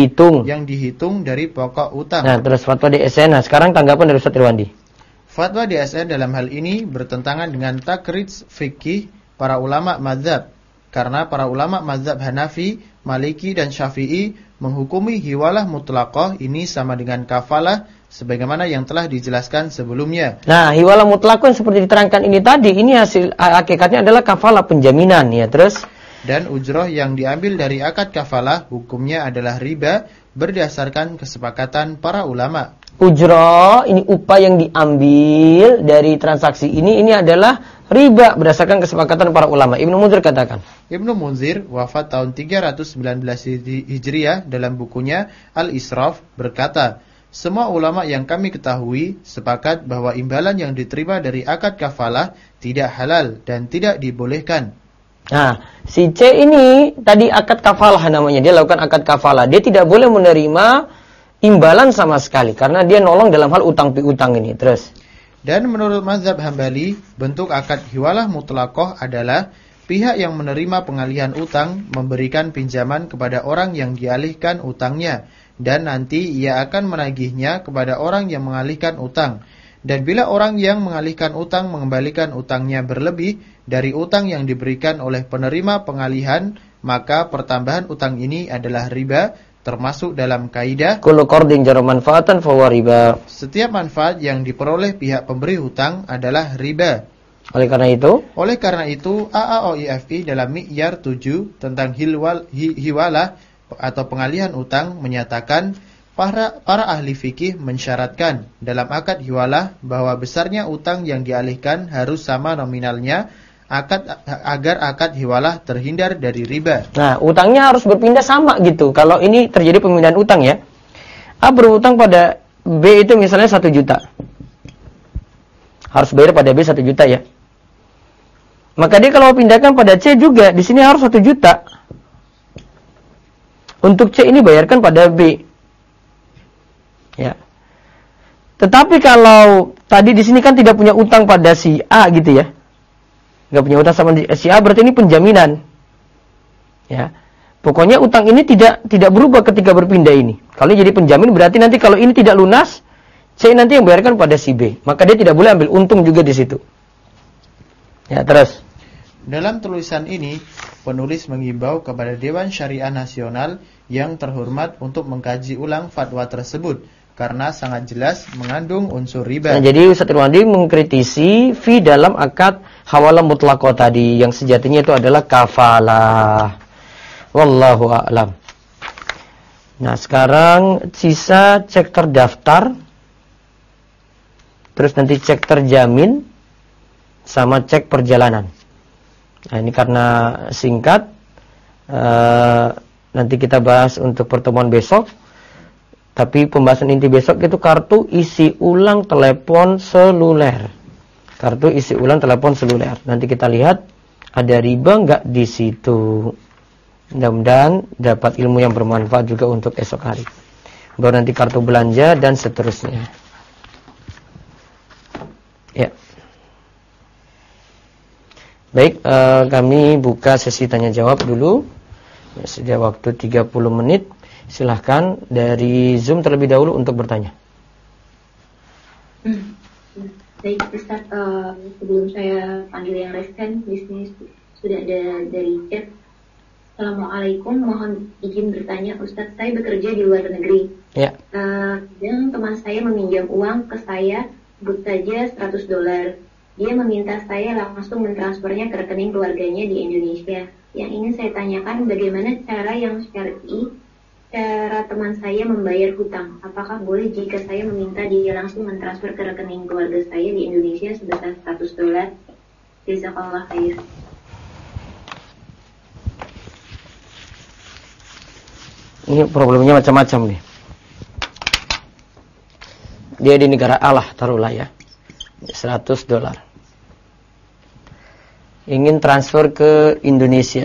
dari pokok utang. Nah, terus fatwa DSN. Nah, sekarang tanggapan dari Ustaz Irwandi. Fatwa DSN dalam hal ini bertentangan dengan takrij fikih para ulama mazhab. Karena para ulama mazhab Hanafi, Maliki dan Syafi'i menghukumi hiwalah mutlaqah ini sama dengan kafalah sebagaimana yang telah dijelaskan sebelumnya. Nah, hiwalah mutlaqah yang seperti diterangkan ini tadi, ini hasil hakikatnya adalah kafalah penjaminan ya. Terus dan ujroh yang diambil dari akad kafalah hukumnya adalah riba berdasarkan kesepakatan para ulama. Ujroh ini upah yang diambil dari transaksi ini adalah riba berdasarkan kesepakatan para ulama. Ibnu Munzir katakan. Ibnu Munzir wafat tahun 319 Hijriah dalam bukunya Al-Israf berkata, semua ulama yang kami ketahui sepakat bahwa imbalan yang diterima dari akad kafalah tidak halal dan tidak dibolehkan. Nah, si C ini tadi akad kafalah namanya, dia lakukan akad kafalah. Dia tidak boleh menerima imbalan sama sekali karena dia nolong dalam hal utang piutang ini. Terus. Dan menurut mazhab Hambali, bentuk akad hiwalah mutlaqah adalah pihak yang menerima pengalihan utang memberikan pinjaman kepada orang yang dialihkan utangnya dan nanti ia akan menagihnya kepada orang yang mengalihkan utang. Dan bila orang yang mengalihkan utang mengembalikan utangnya berlebih dari utang yang diberikan oleh penerima pengalihan, maka pertambahan utang ini adalah riba, termasuk dalam kaidah kullu qardin jara manfaatan fa huwa riba. Setiap manfaat yang diperoleh pihak pemberi hutang adalah riba. Oleh karena itu AAOIFI dalam Mi'yar 7 tentang hiwalah atau pengalihan utang menyatakan para ahli fikih mensyaratkan dalam akad hiwalah bahwa besarnya utang yang dialihkan harus sama nominalnya agar akad hiwalah terhindar dari riba. Nah, utangnya harus berpindah sama gitu. Kalau ini terjadi pemindahan utang ya. A berutang pada B itu misalnya 1 juta. harus bayar pada B 1 juta ya. Maka dia kalau pindahkan pada C juga, di sini harus 1 juta. Untuk C ini bayarkan pada B. Ya. Tetapi kalau tadi di sini kan tidak punya utang pada si A gitu ya. Enggak punya utang sama si A, berarti ini penjaminan. Ya. Pokoknya utang ini tidak berubah ketika berpindah ini. Kalau jadi penjamin berarti nanti kalau ini tidak lunas, C nanti yang bayarkan pada si B. Maka dia tidak boleh ambil untung juga di situ. Ya, terus. Dalam tulisan ini, penulis mengimbau kepada Dewan Syariah Nasional yang terhormat untuk mengkaji ulang fatwa tersebut karena sangat jelas mengandung unsur riba. Nah, jadi Ustaz Irwandi mengkritisi fi dalam akad hawalah mutlaqah tadi yang sejatinya itu adalah kafalah. Wallahu a'lam. Nah, sekarang sisa cek terdaftar, terus nanti cek terjamin, sama cek perjalanan. Nah, ini karena singkat, nanti kita bahas untuk pertemuan besok. Tapi pembahasan inti besok itu kartu isi ulang telepon seluler. Kartu isi ulang telepon seluler. Nanti kita lihat ada riba nggak di situ. Mudah-mudahan dapat ilmu yang bermanfaat juga untuk esok hari. Baru nanti kartu belanja dan seterusnya. Ya. Baik, kami buka sesi tanya jawab dulu. Ya, sudah waktu 30 menit. Silahkan dari Zoom terlebih dahulu untuk bertanya. Baik, Ustaz, sebelum saya panggil yang resisten, di sini sudah ada dari chat. Assalamualaikum, mohon izin bertanya, Ustaz, saya bekerja di luar negeri. Ya. Dan teman saya meminjam uang ke saya, sebut saja $100. Dia meminta saya langsung mentransfernya ke rekening keluarganya di Indonesia. Yang ingin saya tanyakan, bagaimana cara yang syar'i, cara teman saya membayar hutang? Apakah boleh jika saya meminta dia langsung mentransfer ke rekening keluarga saya di Indonesia sebesar $100? Jazakallah khair. Ini problemnya macam-macam nih. Dia di negara Allah, taruhlah ya, $100. Ingin transfer ke Indonesia.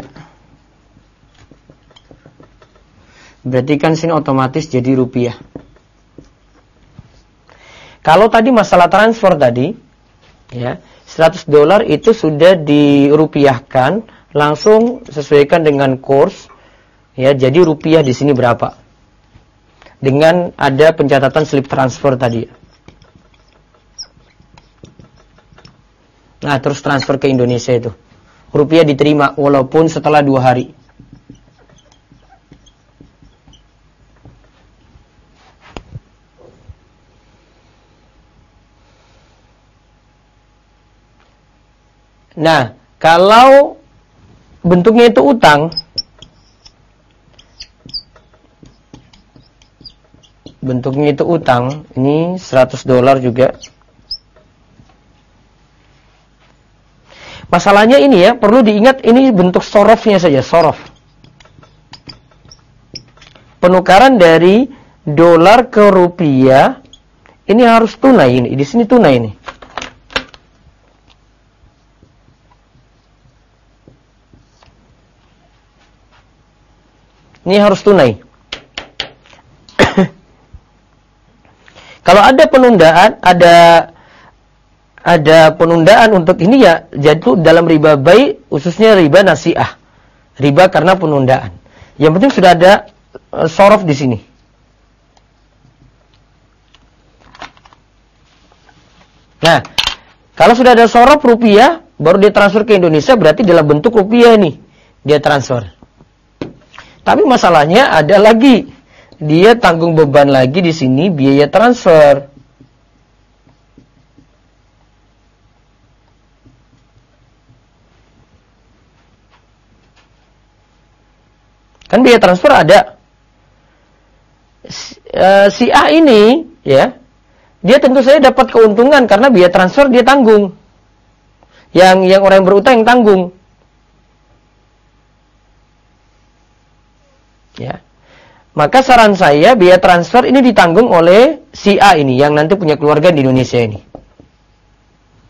Berarti kan sini otomatis jadi rupiah. Kalau tadi masalah transfer tadi, ya, $100 itu sudah dirupiahkan, langsung sesuaikan dengan kurs. Ya, jadi rupiah di sini berapa? Dengan ada pencatatan slip transfer tadi. Nah, terus transfer ke Indonesia itu. Rupiah diterima walaupun setelah 2 hari. Nah, kalau bentuknya itu utang, ini $100 juga. Masalahnya ini ya, perlu diingat ini bentuk sorofnya saja, sorof. Penukaran dari dolar ke rupiah, ini harus tunai ini, di sini tunai ini. Ini harus tunai. Kalau ada penundaan, ada penundaan untuk ini ya jatuh dalam riba bai, khususnya riba nasi'ah. Riba karena penundaan. Yang penting sudah ada sorof di sini. Nah, kalau sudah ada sorof rupiah, baru dia transfer ke Indonesia, berarti dalam bentuk rupiah nih dia transfer. Tapi masalahnya ada lagi. Dia tanggung beban lagi di sini biaya transfer. Kan biaya transfer ada. Si A ini ya, dia tentu saja dapat keuntungan karena biaya transfer dia tanggung. Yang orang yang berutang yang tanggung. Ya. Maka saran saya biaya transfer ini ditanggung oleh si A ini yang nanti punya keluarga di Indonesia ini.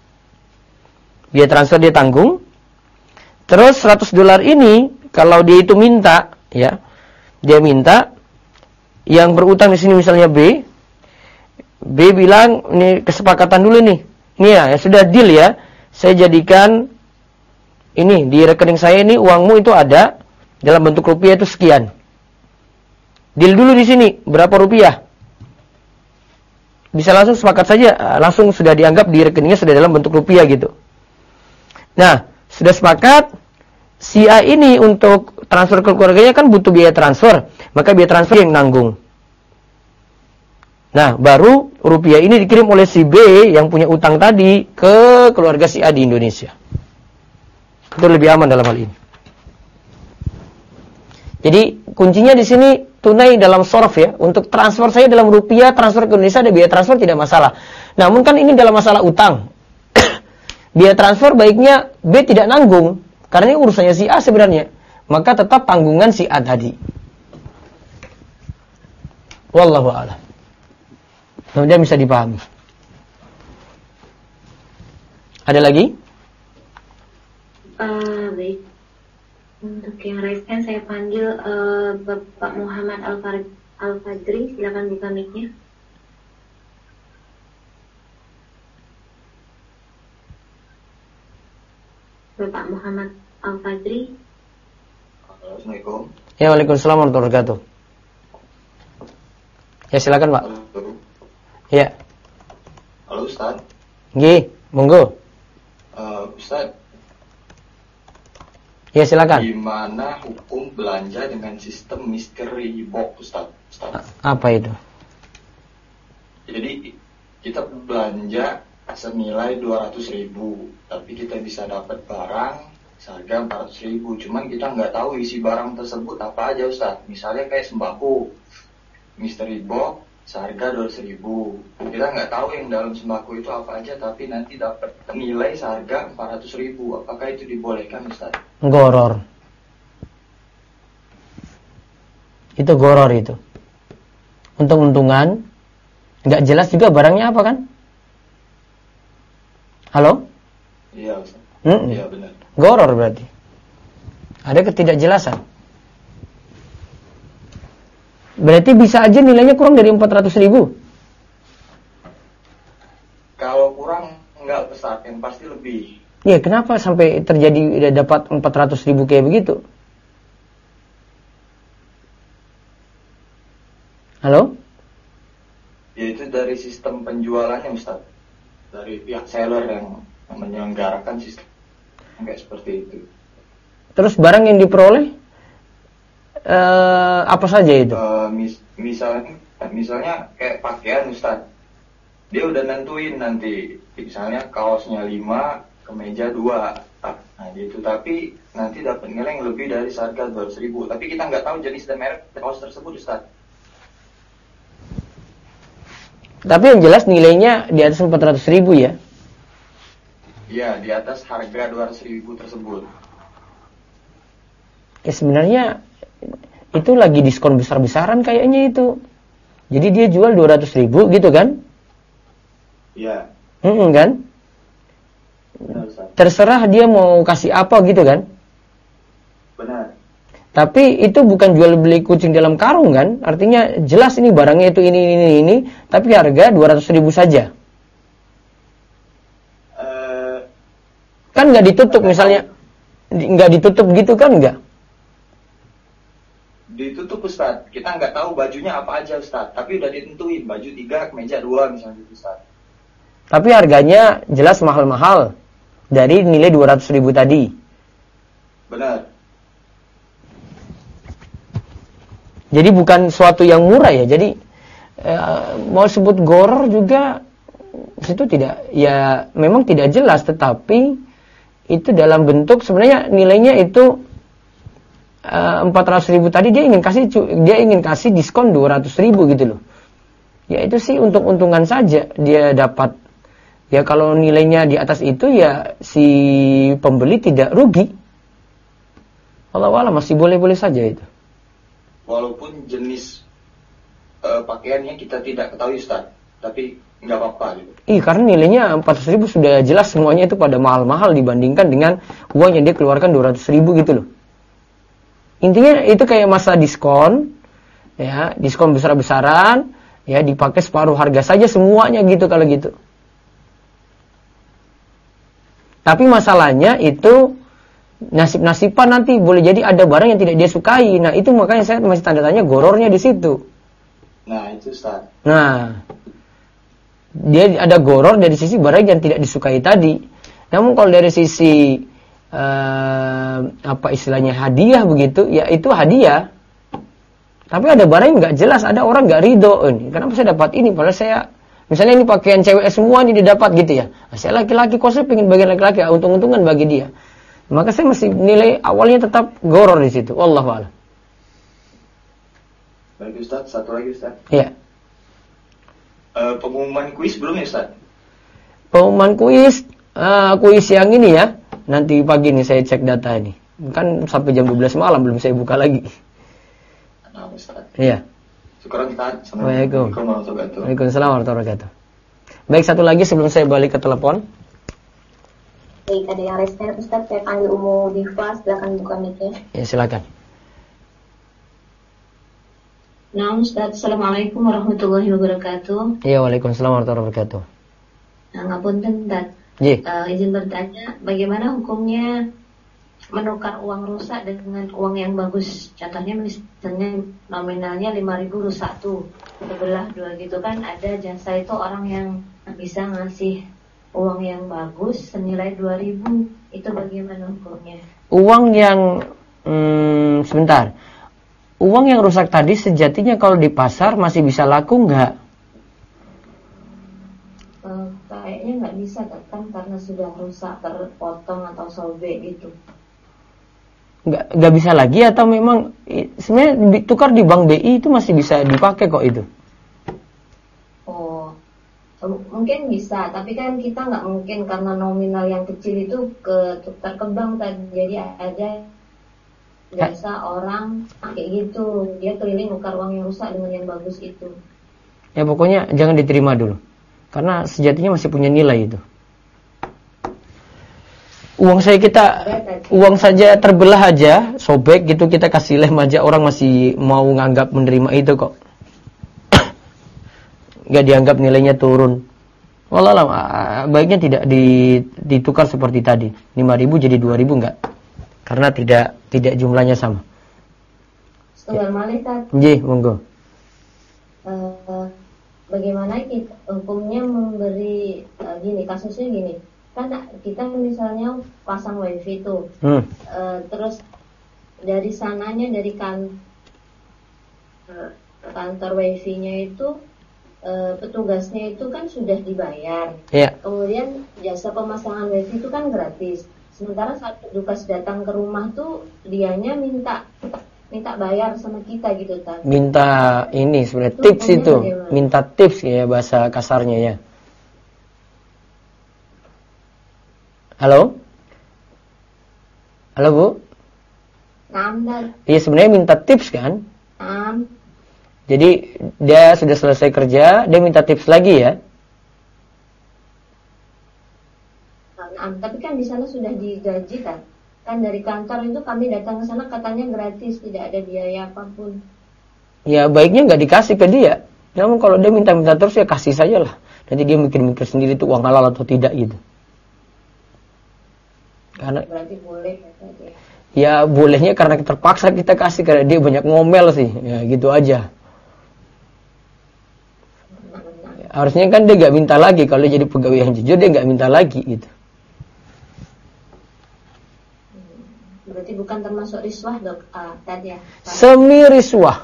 Biaya transfer dia tanggung. Terus $100 ini kalau dia itu minta, ya, dia minta yang berutang di sini misalnya B bilang ini kesepakatan dulu nih. Ini ya sudah deal ya. Saya jadikan ini di rekening saya ini uangmu itu ada dalam bentuk rupiah itu sekian. Deal dulu di sini berapa rupiah? Bisa langsung sepakat saja, langsung sudah dianggap di rekeningnya sudah dalam bentuk rupiah gitu. Nah, sudah sepakat, si A ini untuk transfer ke keluarganya kan butuh biaya transfer, maka biaya transfer yang nanggung. Nah, baru rupiah ini dikirim oleh si B yang punya utang tadi ke keluarga si A di Indonesia. Itu lebih aman dalam hal ini. Jadi kuncinya di sini tunai dalam sorof ya. Untuk transfer saya dalam rupiah, transfer ke Indonesia ada biaya transfer tidak masalah. Namun kan ini dalam masalah utang. Biaya transfer baiknya B tidak nanggung, karena ini urusannya si A sebenarnya. Maka tetap tanggungan si A tadi. Wallahu a'lam. Kemudian bisa dipahami. Ada lagi? Baik. Untuk yang raise hand saya panggil Bapak Muhammad Al-Fadri. Silakan buka mic-nya. Bapak Muhammad Al-Fadri. Assalamualaikum. Ya, waalaikumsalam warahmatullahi wabarakatuh. Ya, silakan Pak. Halo. Ya. Halo Ustaz. Nggih, monggo. Ustaz, Ya, silakan. gimana hukum belanja dengan sistem mystery box, Ustaz? Apa itu? Jadi kita belanja senilai 200.000, tapi kita bisa dapat barang seharga 400.000. Cuman kita nggak tahu isi barang tersebut apa aja, Ustaz. Misalnya kayak sembako, mystery box seharga 200.000. Kita nggak tahu yang dalam sembako itu apa aja, tapi nanti dapat nilai seharga 400.000. Apakah itu dibolehkan, Ustaz? Goror. Itu goror itu. Untung-untungan. Nggak jelas juga barangnya apa kan? Halo? Iya, Ustaz. Iya, benar. Goror berarti. Ada ketidakjelasan. Berarti bisa aja nilainya kurang dari 400.000. Kalau kurang nggak besar, yang pasti lebih. Ya, kenapa sampai terjadi dapat 400.000 kayak begitu? Halo? Ya itu dari sistem penjualannya, Ustaz. Dari pihak seller yang menyelenggarakan sistem kayak seperti itu. Terus barang yang diperoleh apa saja itu? Misalnya kayak pakaian, Ustaz. Dia udah nentuin nanti, misalnya kaosnya 5, kemeja 2. Nah gitu, tapi nanti dapat nilai yang lebih dari seharga 200.000. Tapi kita nggak tahu jenis dan merek kaos tersebut, Ustaz. Tapi yang jelas nilainya di atas 400.000 ya? Iya, di atas harga 200.000 tersebut. Ya sebenarnya itu lagi diskon besar-besaran kayaknya itu. Jadi dia jual 200.000 gitu kan? Iya. Kan? Benar, Ustaz. Terserah dia mau kasih apa gitu kan? Benar. Tapi itu bukan jual beli kucing dalam karung kan? Artinya jelas ini barangnya itu ini, tapi harga 200.000 saja. Kan nggak ditutup misalnya, nggak ditutup gitu kan nggak? Ditutup, Ustaz. Kita nggak tahu bajunya apa aja, Ustaz. Tapi udah ditentuin baju 3, kemeja 2 misalnya gitu, Ustaz. Tapi harganya jelas mahal-mahal dari nilai 200.000 tadi. Benar. Jadi bukan suatu yang murah ya. Jadi mau sebut goror juga situ tidak, ya memang tidak jelas, tetapi itu dalam bentuk sebenarnya nilainya itu 400.000 tadi dia ingin kasih diskon 200.000 gitu loh. Ya itu sih untung-untungan saja dia dapat. Ya kalau nilainya di atas itu ya si pembeli tidak rugi. Walau masih boleh-boleh saja itu. Walaupun jenis pakaiannya kita tidak ketahui, Ustaz. tapi nggak apa-apa gitu. Karena nilainya 400.000 sudah jelas semuanya itu pada mahal-mahal dibandingkan dengan uang yang dia keluarkan 200.000 gitu loh. Intinya itu kayak masa diskon, ya, diskon besar-besaran, ya, dipakai separuh harga saja semuanya gitu kalau gitu. Tapi masalahnya itu nasib-nasiban nanti, boleh jadi ada barang yang tidak dia sukai. Nah, itu makanya saya masih tanda tanya gorornya di situ. Nah, itu Ustaz. Nah, dia ada goror dari sisi barang yang tidak disukai tadi. Namun kalau dari sisi apa istilahnya hadiah begitu, ya itu hadiah. Tapi ada barang yang nggak jelas, ada orang nggak ridho. Kenapa saya dapat ini? Padahal saya, misalnya ini pakaian cewek semua ini didapat gitu ya. Saya laki-laki, kok saya pengen bagian laki-laki, untung-untungan bagi dia. Maka saya masih nilai awalnya tetap goror di situ. Wallahu a'lam. Baik Ustaz, satu lagi Ustaz. Iya. Pengumuman kuis belum ya Ustaz? Pengumuman kuis yang ini ya. Nanti pagi nih saya cek data ini. Kan sampai jam 12 malam belum saya buka lagi. Nah, Ustaz. Iya. Syukuran Ustaz. Assalamualaikum. Waalaikumsalam warahmatullahi wabarakatuh. Baik, satu lagi sebelum saya balik ke telepon. Baik, ada yang resen Ustaz, saya panggil Umu Diva, silakan buka mic-nya. Ya, silakan. Nah, Ustaz, Assalamualaikum warahmatullahi wabarakatuh. Iya, waalaikumsalam warahmatullahi wabarakatuh. Nah, ngapunten, Ustaz. Izin bertanya, bagaimana hukumnya menukar uang rusak dengan uang yang bagus? Contohnya misalnya nominalnya 5.000 rusak tuh, sebelah dua gitu kan, ada jasa itu orang yang bisa ngasih uang yang bagus senilai 2.000, itu bagaimana hukumnya? Uang yang sebentar. Uang yang rusak tadi sejatinya kalau di pasar masih bisa laku nggak? Kayaknya nggak bisa kan, karena sudah rusak, terpotong atau sobek gitu. Nggak bisa lagi, atau memang sebenarnya ditukar di bank BI itu masih bisa dipakai kok itu? Oh, mungkin bisa, tapi kan kita nggak mungkin karena nominal yang kecil itu tukar ke bank tadi. Jadi ada biasa orang kayak gitu, dia keliling nukar uang yang rusak dengan yang bagus itu. Ya pokoknya jangan diterima dulu, karena sejatinya masih punya nilai itu. Uang saja terbelah aja, sobek gitu, kita kasih lem aja, orang masih mau nganggap menerima itu kok. Nggak dianggap nilainya turun. Wallahualam, baiknya tidak ditukar seperti tadi. 5.000 jadi 2.000 enggak. Karena tidak jumlahnya sama. Setengah malaikat. Nggih, monggo. Bagaimana hukumnya memberi gini, kasusnya gini. Kan kita misalnya pasang wifi tuh. Terus dari sananya, dari kantor wifi-nya itu petugasnya itu kan sudah dibayar. Yeah. Kemudian jasa pemasangan wifi itu kan gratis. Sementara saat petugas datang ke rumah tuh dianya minta bayar sama kita gitu kan. Minta ini sebenarnya tips itu. Bagaimana? Minta tips ya bahasa kasarnya ya. Halo? Halo, Bu? Iya, sebenarnya minta tips kan? Jadi dia sudah selesai kerja, dia minta tips lagi ya? Tapi kan di sana sudah digaji kan? Kan dari kantor itu kami datang ke sana katanya gratis, tidak ada biaya apapun. Ya baiknya nggak dikasih ke dia. Namun kalau dia minta-minta terus ya kasih saja lah. Nanti dia mikir-mikir sendiri itu uang halal atau tidak gitu. Karena berarti boleh ya? Ya bolehnya karena terpaksa kita kasih, karena dia banyak ngomel sih. Ya gitu aja. Harusnya kan dia nggak minta lagi. Kalau dia jadi pegawai yang jujur, dia nggak minta lagi gitu. Berarti bukan termasuk riswah dok tadi ya? Semi riswah.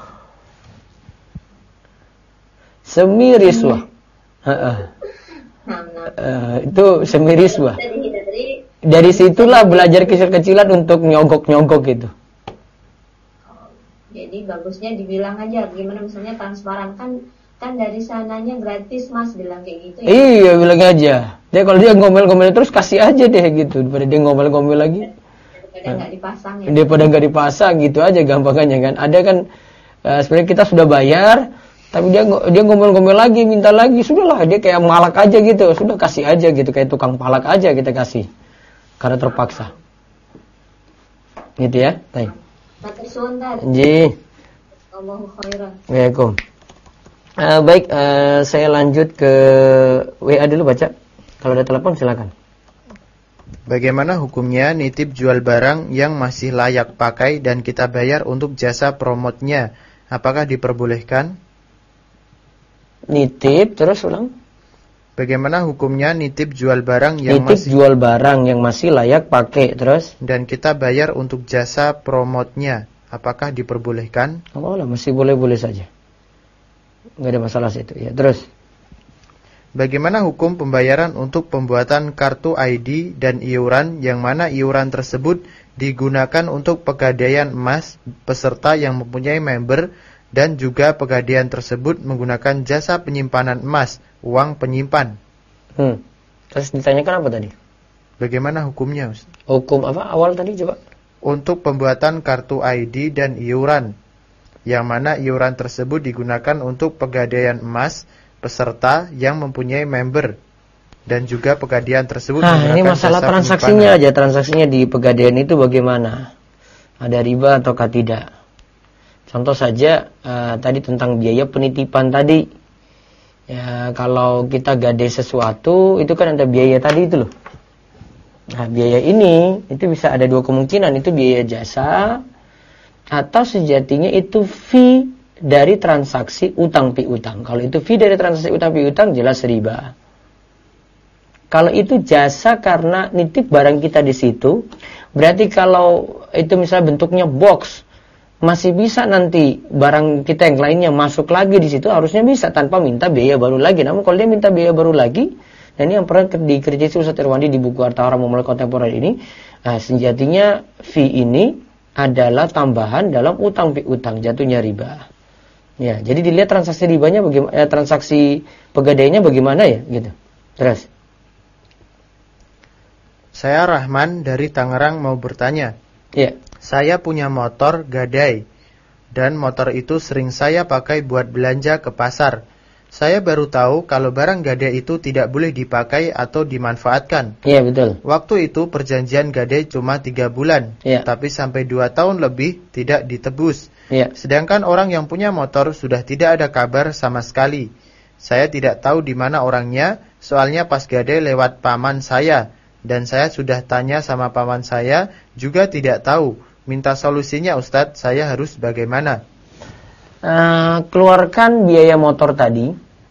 Itu semi riswah. Dari situlah belajar kecil-kecilan untuk nyogok-nyogok gitu. Jadi bagusnya dibilang aja gimana, misalnya transparan kan dari sananya gratis mas, bilang kayak gitu ya. Iya, bilang aja. Dia kalau dia ngomel-ngomel terus kasih aja deh gitu, daripada dia ngomel-ngomel lagi. Daripada nggak dipasang ya. Daripada nggak dipasang gitu aja gampangannya kan. Ada kan sebenarnya kita sudah bayar, Tapi dia ngomel-ngomel lagi, minta lagi, sudahlah dia kayak malak aja gitu, sudah kasih aja gitu, kayak tukang palak aja kita kasih, karena terpaksa. Gitu ya, baik. Matur suwun, Tad. Nggih. Allahu khairan. Waalaikum. Baik, saya lanjut ke WA dulu baca. Kalau ada telepon silakan. Bagaimana hukumnya nitip jual barang yang masih layak pakai dan kita bayar untuk jasa promotnya? Apakah diperbolehkan? Nitip, terus ulang. Bagaimana hukumnya nitip jual barang yang Nitip jual barang yang masih layak pakai, terus? dan kita bayar untuk jasa promotnya? Apakah diperbolehkan? Oh lah, masih boleh-boleh saja. Nggak ada masalah situ ya. Terus? Bagaimana hukum pembayaran untuk pembuatan kartu ID dan iuran yang mana iuran tersebut digunakan untuk pegadaian emas peserta yang mempunyai member dan juga pegadaian tersebut menggunakan jasa penyimpanan emas, uang penyimpan. Terus ditanyakan apa tadi? Bagaimana hukumnya, Ustaz? Hukum apa awal tadi coba? Untuk pembuatan kartu ID dan iuran, yang mana iuran tersebut digunakan untuk pegadaian emas peserta yang mempunyai member dan juga pegadaian tersebut menggunakan ini masalah jasa transaksinya penyimpanan. aja. Transaksinya di pegadaian itu bagaimana? Ada riba ataukah tidak? Contoh saja tadi tentang biaya penitipan tadi. Ya, kalau kita gadai sesuatu itu kan ada biaya tadi itu loh. Nah, biaya ini itu bisa ada dua kemungkinan, itu biaya jasa atau sejatinya itu fee dari transaksi utang piutang. Kalau itu fee dari transaksi utang piutang jelas riba. Kalau itu jasa karena nitip barang kita di situ, berarti kalau itu misalnya bentuknya box, masih bisa nanti barang kita yang lainnya masuk lagi di situ, harusnya bisa tanpa minta biaya baru lagi. Namun kalau dia minta biaya baru lagi, dan ini yang pernah dikritisi Ustaz Irwandi di buku Harta Haram Muamalah Kontemporer ini, sejatinya fee ini adalah tambahan dalam utang piutang, jatuhnya riba. Ya, jadi dilihat transaksi ribanya bagaimana, transaksi pegadaiannya bagaimana ya, gitu. Terus. Saya Rahman dari Tangerang mau bertanya. Iya. Saya punya motor gadai dan motor itu sering saya pakai buat belanja ke pasar. Saya baru tahu kalau barang gadai itu tidak boleh dipakai atau dimanfaatkan. Iya, betul. Waktu itu perjanjian gadai cuma 3 bulan, tapi sampai 2 tahun lebih tidak ditebus. Sedangkan orang yang punya motor sudah tidak ada kabar sama sekali. Saya tidak tahu di mana orangnya, soalnya pas gadai lewat paman saya. Dan saya sudah tanya sama paman saya, juga tidak tahu. Minta solusinya Ustadz, saya harus bagaimana? Keluarkan biaya motor tadi.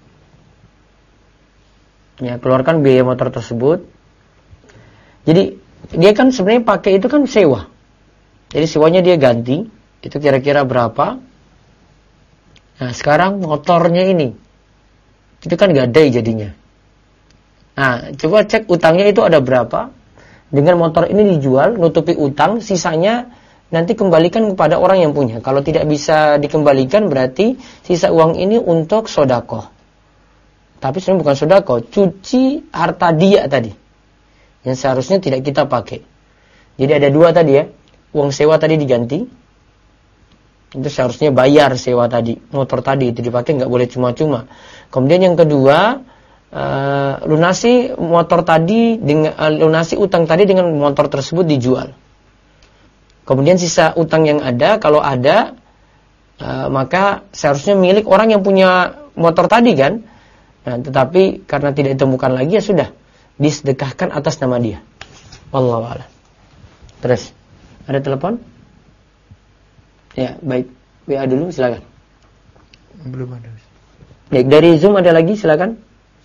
Ya, keluarkan biaya motor tersebut. Jadi dia kan sebenarnya pakai itu kan sewa. Jadi sewanya dia ganti. Itu kira-kira berapa? Nah, sekarang motornya ini, itu kan gadai jadinya. Nah, coba cek utangnya itu ada berapa. Dengan motor ini dijual, nutupi utang, sisanya nanti kembalikan kepada orang yang punya. Kalau tidak bisa dikembalikan, berarti sisa uang ini untuk sodakoh. Tapi sebenarnya bukan sodakoh, cuci harta dia tadi, yang seharusnya tidak kita pakai. Jadi ada dua tadi ya, uang sewa tadi diganti, itu seharusnya bayar sewa tadi, motor tadi itu dipakai, nggak boleh cuma-cuma. Kemudian yang kedua, lunasi motor tadi dengan lunasi utang tadi dengan motor tersebut dijual. Kemudian sisa utang yang ada, kalau ada, maka seharusnya milik orang yang punya motor tadi kan. Nah, tetapi karena tidak ditemukan lagi, ya sudah disedekahkan atas nama dia. Wallahu a'lam. Terus ada telepon? Ya, baik. WA dulu silakan. Belum ada. Baik, dari Zoom ada lagi silakan.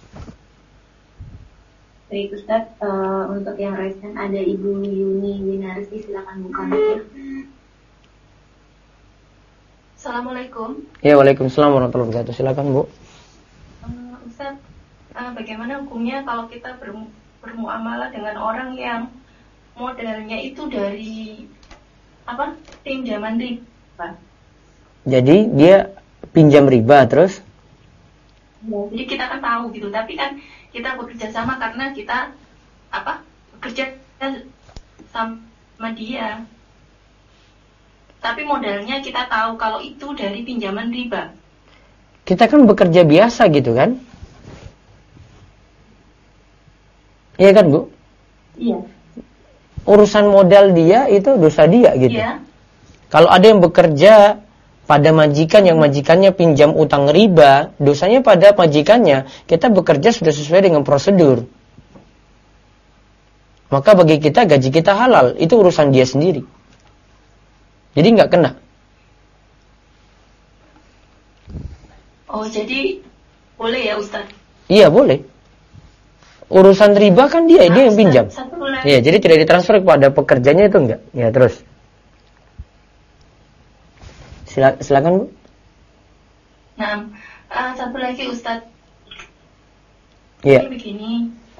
Baik Ustaz, untuk yang raisen ada Ibu Yuni Winarsi, silakan buka mic. Assalamualaikum. Ya, waalaikumsalam warahmatullahi wabarakatuh. Silakan Bu. Ustaz, bagaimana hukumnya kalau kita bermuamalah dengan orang yang modalnya itu dari pinjaman riba? Jadi dia pinjam riba terus? Ya, jadi kita kan tahu gitu, tapi kan kita bekerja sama karena kita bekerja sama dia. Tapi modalnya kita tahu kalau itu dari pinjaman riba. Kita kan bekerja biasa gitu kan? Iya kan, Bu? Iya. Urusan modal dia itu dosa dia gitu. Iya. Kalau ada yang bekerja pada majikan yang majikannya pinjam utang riba, dosanya pada majikannya. Kita bekerja sudah sesuai dengan prosedur. Maka bagi kita gaji kita halal, itu urusan dia sendiri. Jadi nggak kena. Oh, jadi boleh ya Ustaz? Iya boleh. Urusan riba kan dia yang pinjam. Satu lagi. Iya, jadi tidak ditransfer kepada pekerjanya itu enggak. Ya terus. Silakan Bu. Nah, satu lagi Ustaz. Iya. Ini begini.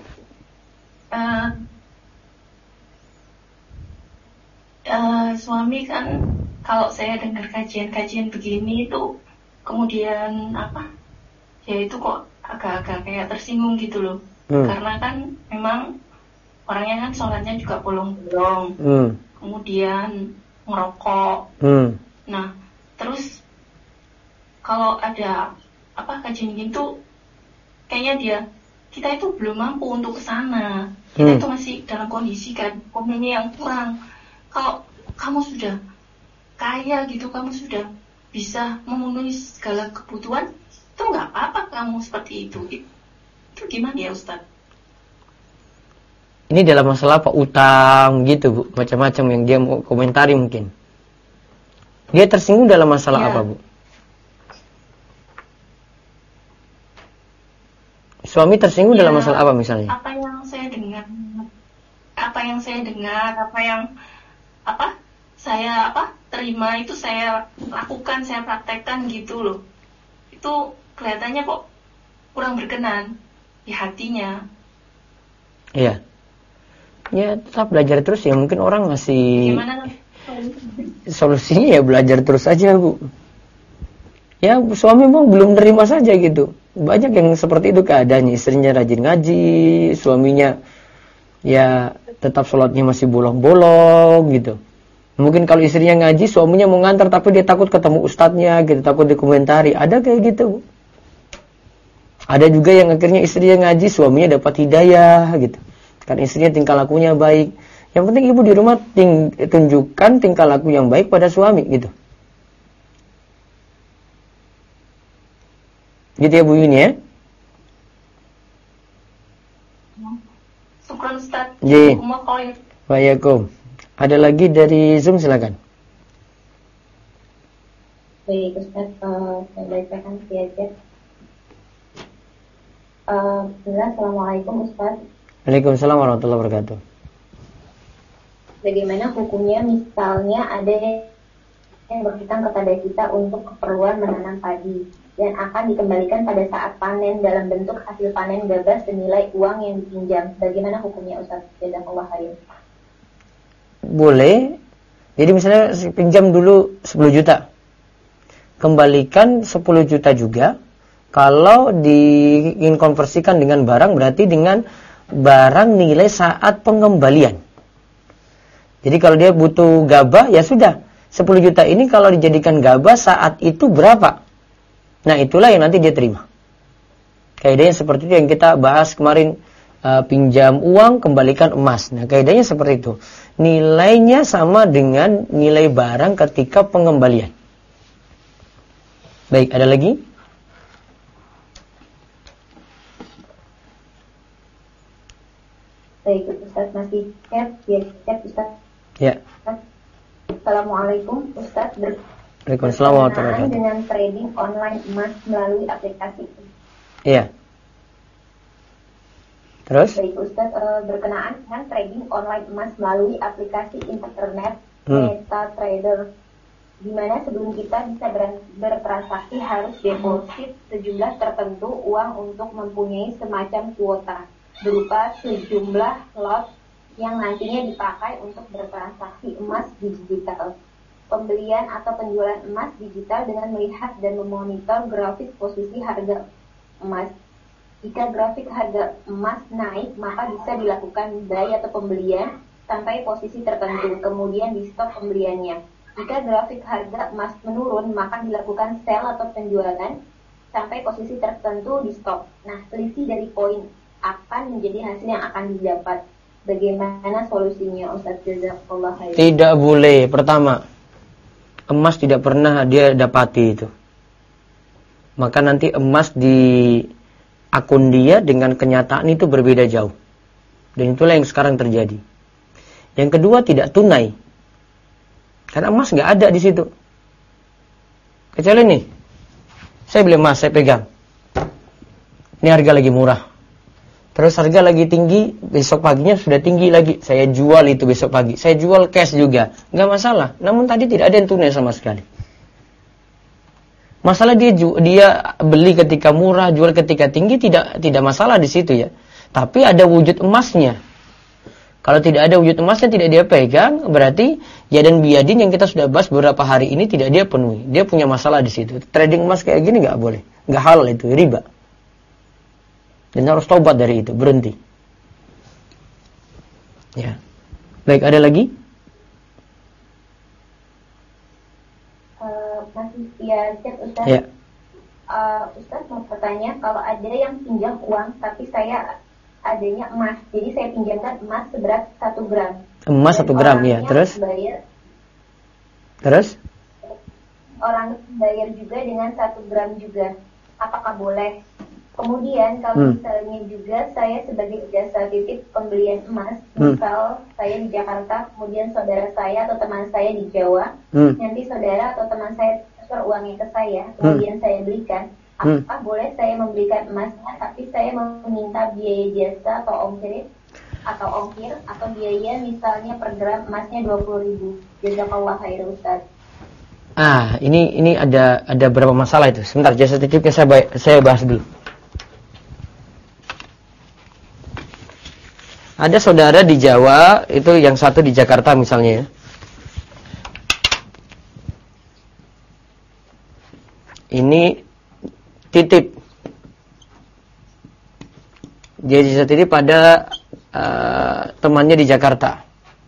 Suami kan kalau saya dengar kajian-kajian begini itu kemudian apa? Ya itu kok agak-agak kayak tersinggung gitu loh. Karena kan memang orangnya kan sholatnya juga bolong-bolong. Kemudian ngerokok. Nah, terus kalau ada apa kajian gitu kayaknya kita itu belum mampu untuk ke sana. Kita itu masih dalam kondisi kan ekonominya yang kurang. Kalau kamu sudah kaya gitu, kamu sudah bisa memenuhi segala kebutuhan, itu nggak apa-apa kamu seperti itu. Itu gimana ya Ustaz? Ini dalam masalah apa? Utang gitu Bu, macam-macam yang dia mau komentari mungkin. Dia tersinggung dalam masalah apa Bu? Suami tersinggung dalam masalah apa misalnya? Apa yang saya dengar, saya terima itu saya lakukan, saya praktekkan gitu loh. Itu kelihatannya kok kurang berkenan di hatinya. Iya. Ya tetap belajar terus ya, mungkin orang masih. Gimana? Solusinya ya belajar terus aja Bu. Ya suami memang belum terima saja gitu. Banyak yang seperti itu keadaannya, istrinya rajin ngaji, suaminya ya tetap sholatnya masih bolong-bolong gitu. Mungkin kalau istrinya ngaji, suaminya mau ngantar tapi dia takut ketemu ustadznya gitu, takut dikomentari. Ada kayak gitu Bu. Ada juga yang akhirnya istrinya ngaji, suaminya dapat hidayah gitu. Kan istrinya tingkah lakunya baik. Yang penting ibu di rumah tunjukkan tingkah laku yang baik pada suami gitu. Gitu ya Bu Yuni ya. Syukran Ustaz. Ji. Waalaikumsalam. Ada lagi dari Zoom silakan. Baik Ustaz, saya bacakan via chat. Assalamualaikum Ustaz. Waalaikumsalam warahmatullahi wabarakatuh. Bagaimana hukumnya misalnya ada yang berhutang kepada kita untuk keperluan menanam padi dan akan dikembalikan pada saat panen dalam bentuk hasil panen gabah senilai uang yang dipinjam. Bagaimana hukumnya Ustaz? Jazakallahu khairan. Boleh. Jadi misalnya pinjam dulu 10 juta. Kembalikan 10 juta juga. Kalau ingin konversikan dengan barang berarti dengan barang nilai saat pengembalian. Jadi kalau dia butuh gabah ya sudah. 10 juta ini kalau dijadikan gabah saat itu berapa? Nah itulah yang nanti dia terima. Kaidahnya seperti itu yang kita bahas kemarin, pinjam uang kembalikan emas. Nah kaidahnya seperti itu. Nilainya sama dengan nilai barang ketika pengembalian. Baik, ada lagi? Baik Ustaz, masih chat Ustaz. Ya. Assalamualaikum Ustaz. Waalaikumsalam warahmatullahi wabarakatuh. Dengan trading online emas melalui aplikasi. Iya. Terus? Baik Ustaz, berkenaan dengan trading online emas melalui aplikasi internet MetaTrader, di mana sebelum kita bisa bertransaksi harus deposit sejumlah tertentu uang untuk mempunyai semacam kuota berupa sejumlah lot yang nantinya dipakai untuk bertransaksi emas digital. Pembelian atau penjualan emas digital dengan melihat dan memonitor grafik posisi harga emas. Jika grafik harga emas naik, maka bisa dilakukan buy atau pembelian sampai posisi tertentu, kemudian di stop pembeliannya. Jika grafik harga emas menurun, maka dilakukan sell atau penjualan sampai posisi tertentu di stop. Nah, selisih dari poin akan menjadi hasil yang akan didapat. Bagaimana solusinya, Ustaz? Jazakallah khair. Tidak boleh. Pertama, emas tidak pernah dia dapati itu. Maka nanti emas di akun dia dengan kenyataan itu berbeda jauh. Dan itulah yang sekarang terjadi. Yang kedua, tidak tunai. Karena emas nggak ada di situ. Kecuali nih, saya beli emas, saya pegang. Ini harga lagi murah. Terus harga lagi tinggi, besok paginya sudah tinggi lagi. Saya jual itu besok pagi. Saya jual cash juga, nggak masalah. Namun tadi tidak ada yang tunai sama sekali. Masalah dia beli ketika murah, jual ketika tinggi, tidak masalah di situ ya. Tapi ada wujud emasnya. Kalau tidak ada wujud emasnya, tidak dia pegang, berarti ya dan biadin yang kita sudah bahas beberapa hari ini tidak dia penuhi. Dia punya masalah di situ. Trading emas kayak gini nggak boleh, nggak halal itu, riba. Dan harus taubat dari itu, berhenti. Ya, baik, ada lagi? Masih ya, cek Ustaz. Ya. Ustaz mau bertanya, kalau ada yang pinjam uang tapi saya adanya emas, jadi saya pinjamkan emas seberat 1 gram. Emas 1 gram ya, terus? Terus? Orang bayar juga dengan 1 gram juga. Apakah boleh? Kemudian kalau misalnya juga saya sebagai jasa titip pembelian emas, misal saya di Jakarta, kemudian saudara saya atau teman saya di Jawa, nanti saudara atau teman saya transfer uangnya ke saya, kemudian saya belikan. Apakah boleh saya membelikan emasnya, tapi saya meminta biaya jasa atau ongkir atau biaya misalnya per gram emasnya 20.000. Jazakallah khair, Ustaz. Ini ada beberapa masalah itu. Sebentar, jasa titipnya saya bahas dulu. Ada saudara di Jawa, itu yang satu di Jakarta misalnya ya. Ini titip. Dia bisa titip pada temannya di Jakarta.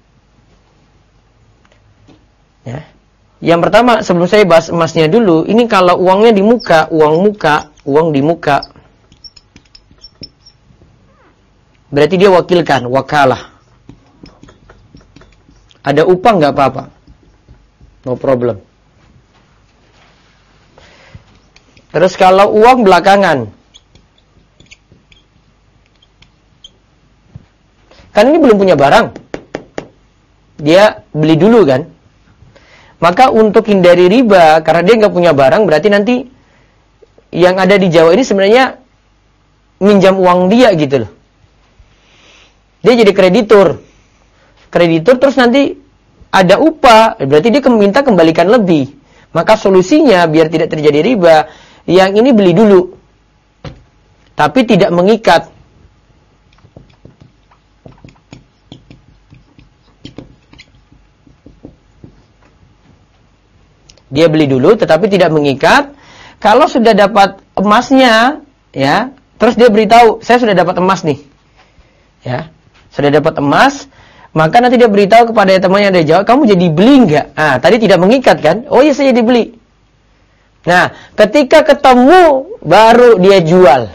Ya. Yang pertama, sebelum saya bahas emasnya dulu, ini kalau uangnya di muka, uang di muka. Berarti dia wakilkan, wakalah. Ada upah nggak apa-apa, no problem. Terus kalau uang belakangan, kan ini belum punya barang, dia beli dulu kan. Maka untuk hindari riba, karena dia nggak punya barang, berarti nanti yang ada di Jawa ini sebenarnya minjam uang dia gitu loh. Dia jadi kreditur terus nanti ada upah, berarti dia minta kembalikan lebih. Maka solusinya biar tidak terjadi riba, yang ini beli dulu, tapi tidak mengikat. Dia beli dulu, tetapi tidak mengikat. Kalau sudah dapat emasnya, ya, terus dia beritahu, saya sudah dapat emas nih, ya. Sudah dapat emas, maka nanti dia beritahu kepada temannya dari Jawa, kamu jadi beli enggak? Tadi tidak mengikat kan? Oh iya, saya jadi beli. Nah, ketika ketemu baru dia jual.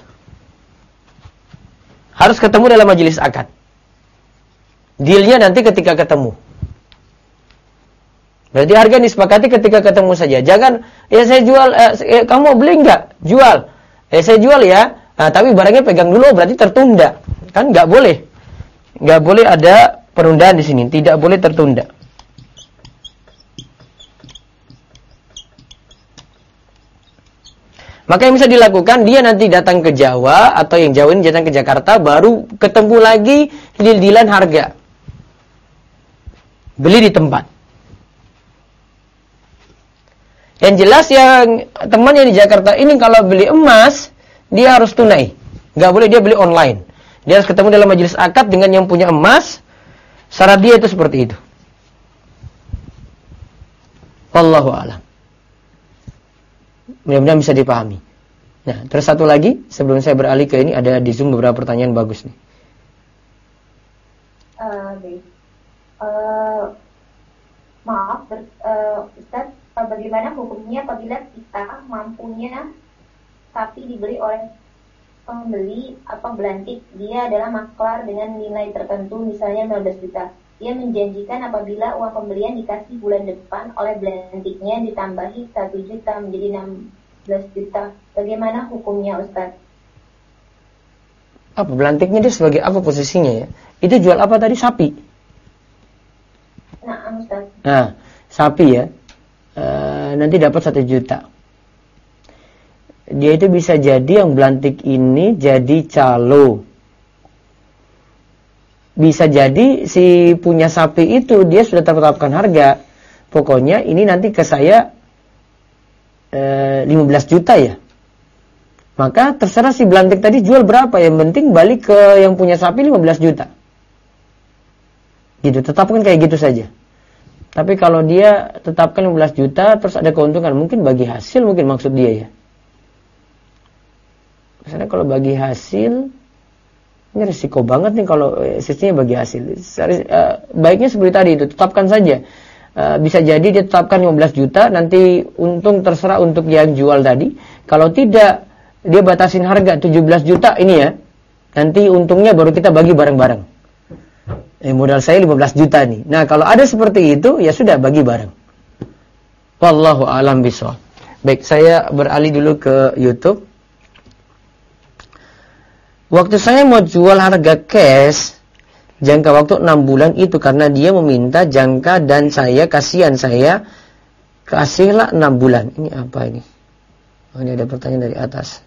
Harus ketemu dalam majelis akad. Dealnya nanti ketika ketemu. Berarti harga disepakati ketika ketemu saja. Jangan, ya saya jual, kamu mau beli enggak? Jual. Saya jual ya. Tapi barangnya pegang dulu, berarti tertunda. Kan enggak boleh. Nggak boleh ada penundaan di sini, tidak boleh tertunda. Maka yang bisa dilakukan, dia nanti datang ke Jawa, atau yang Jawa ini datang ke Jakarta, baru ketemu lagi deal-dealan harga. Beli di tempat. Yang jelas yang temannya di Jakarta ini kalau beli emas, dia harus tunai. Nggak boleh dia beli online. Dia harus ketemu dalam majelis akad dengan yang punya emas. Syarat dia itu seperti itu. Wallahu a'lam. Mudah-mudahan bisa dipahami. Nah, terus satu lagi sebelum saya beralih ke ini, ada di Zoom beberapa pertanyaan bagus nih. Maaf, Ustaz, bagaimana hukumnya apabila kita mampunya sapi dibeli oleh pembeli atau belantik, dia adalah maklar dengan nilai tertentu, misalnya 15 juta. Dia menjanjikan apabila uang pembelian dikasih bulan depan oleh belantiknya ditambahi 1 juta menjadi 16 juta. Bagaimana hukumnya, Ustaz? Apa belantiknya dia sebagai apa posisinya ya? Itu jual apa tadi? Sapi. Nah, Ustaz. Nah, sapi ya. Nanti dapat 1 juta. Dia itu bisa jadi yang belantik ini jadi calo. Bisa jadi si punya sapi itu dia sudah tetapkan harga. Pokoknya ini nanti ke saya 15 juta ya. Maka terserah si belantik tadi jual berapa, yang penting balik ke yang punya sapi 15 juta. Gitu, tetapkan kayak gitu saja. Tapi kalau dia tetapkan 15 juta terus ada keuntungan, mungkin bagi hasil mungkin maksud dia ya. Misalnya kalau bagi hasil, ini risiko banget nih kalau sistemnya bagi hasil. Baiknya seperti tadi itu, tetapkan saja. Bisa jadi dia tetapkan 15 juta, nanti untung terserah untuk yang jual tadi. Kalau tidak, dia batasin harga 17 juta ini ya. Nanti untungnya baru kita bagi bareng-bareng. Modal saya 15 juta nih. Nah, kalau ada seperti itu, ya sudah bagi bareng. Wallahu a'lam bishawab. Baik, saya beralih dulu ke YouTube. Waktu saya mau jual harga cash, jangka waktu 6 bulan itu karena dia meminta jangka dan saya kasihan, saya kasihlah 6 bulan. Ini apa ini? Oh, ini ada pertanyaan dari atas.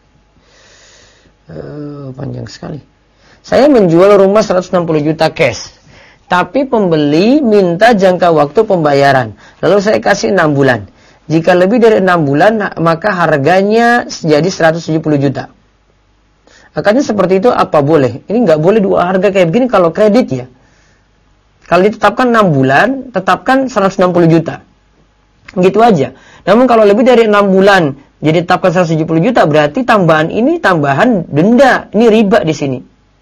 Panjang sekali. Saya menjual rumah 160 juta cash, tapi pembeli minta jangka waktu pembayaran. Lalu saya kasih 6 bulan. Jika lebih dari 6 bulan, maka harganya jadi 170 juta. Makanya seperti itu apa boleh? Ini nggak boleh dua harga kayak begini kalau kredit ya. Kalau ditetapkan 6 bulan, tetapkan 160 juta. Gitu aja. Namun kalau lebih dari 6 bulan, jadi tetapkan 170 juta, berarti tambahan ini tambahan denda. Ini riba di sini.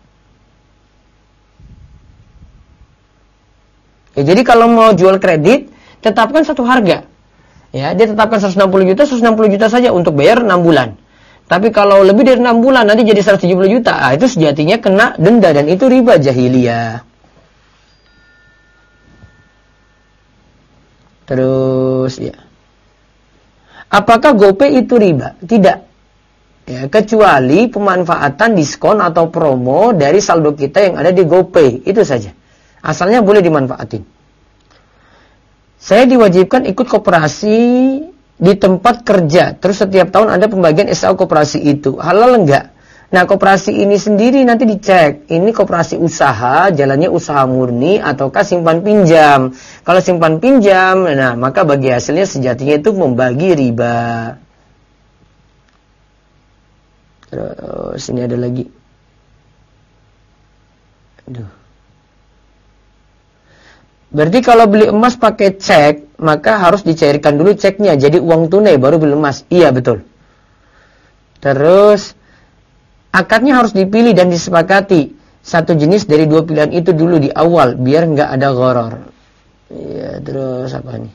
Ya, jadi kalau mau jual kredit, tetapkan satu harga. Ya, dia tetapkan 160 juta saja untuk bayar 6 bulan. Tapi kalau lebih dari 6 bulan nanti jadi 170 juta. Itu sejatinya kena denda dan itu riba jahiliyah. Terus ya. Apakah GoPay itu riba? Tidak. Ya, kecuali pemanfaatan diskon atau promo dari saldo kita yang ada di GoPay. Itu saja. Asalnya boleh dimanfaatin. Saya diwajibkan ikut koperasi di tempat kerja. Terus setiap tahun ada pembagian SAU koperasi itu. Halal enggak? Nah, koperasi ini sendiri nanti dicek. Ini koperasi usaha, jalannya usaha murni ataukah simpan pinjam. Kalau simpan pinjam, nah maka bagi hasilnya sejatinya itu membagi riba. Terus ini ada lagi. Aduh. Berarti kalau beli emas pakai cek, maka harus dicairkan dulu ceknya. Jadi uang tunai baru beli emas. Iya, betul. Terus, akadnya harus dipilih dan disepakati. Satu jenis dari dua pilihan itu dulu di awal, biar nggak ada gharar. Iya, terus apa nih?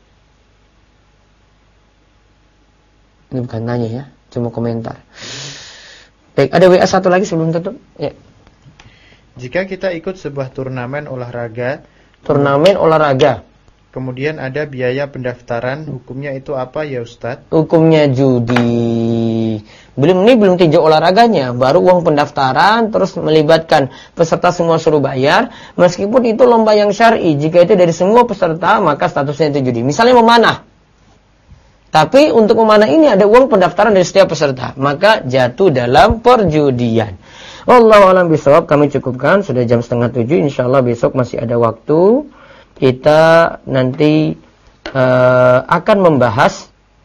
Ini bukan nanya ya, cuma komentar. Baik, ada WA satu lagi sebelum tutup. Ya. Jika kita ikut sebuah turnamen olahraga, kemudian ada biaya pendaftaran, hukumnya itu apa ya Ustadz? Hukumnya judi. Belum tinjau olahraganya, baru uang pendaftaran, terus melibatkan peserta semua suruh bayar. Meskipun itu lomba yang syar'i, jika itu dari semua peserta, maka statusnya itu judi. Misalnya memanah. Tapi untuk memanah ini ada uang pendaftaran dari setiap peserta, maka jatuh dalam perjudian. Wallahu a'lam bishawab. Kami cukupkan, sudah jam 6:30. Insyaallah besok masih ada waktu. Kita nanti akan membahas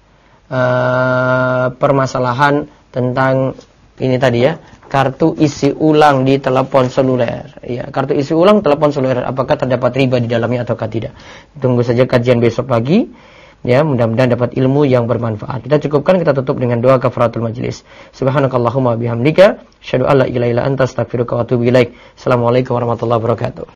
permasalahan tentang ini tadi ya, kartu isi ulang di telepon seluler. Ya, kartu isi ulang telepon seluler, apakah terdapat riba di dalamnya ataukah tidak? Tunggu saja kajian besok pagi. Ya, mudah-mudahan dapat ilmu yang bermanfaat. Kita cukupkan, kita tutup dengan doa kafaratul majlis. Subhanakallahumma bihamdika, asyhadu an la ilaha illa anta, astaghfiruka wa atubu ilaik. Assalamualaikum warahmatullahi wabarakatuh.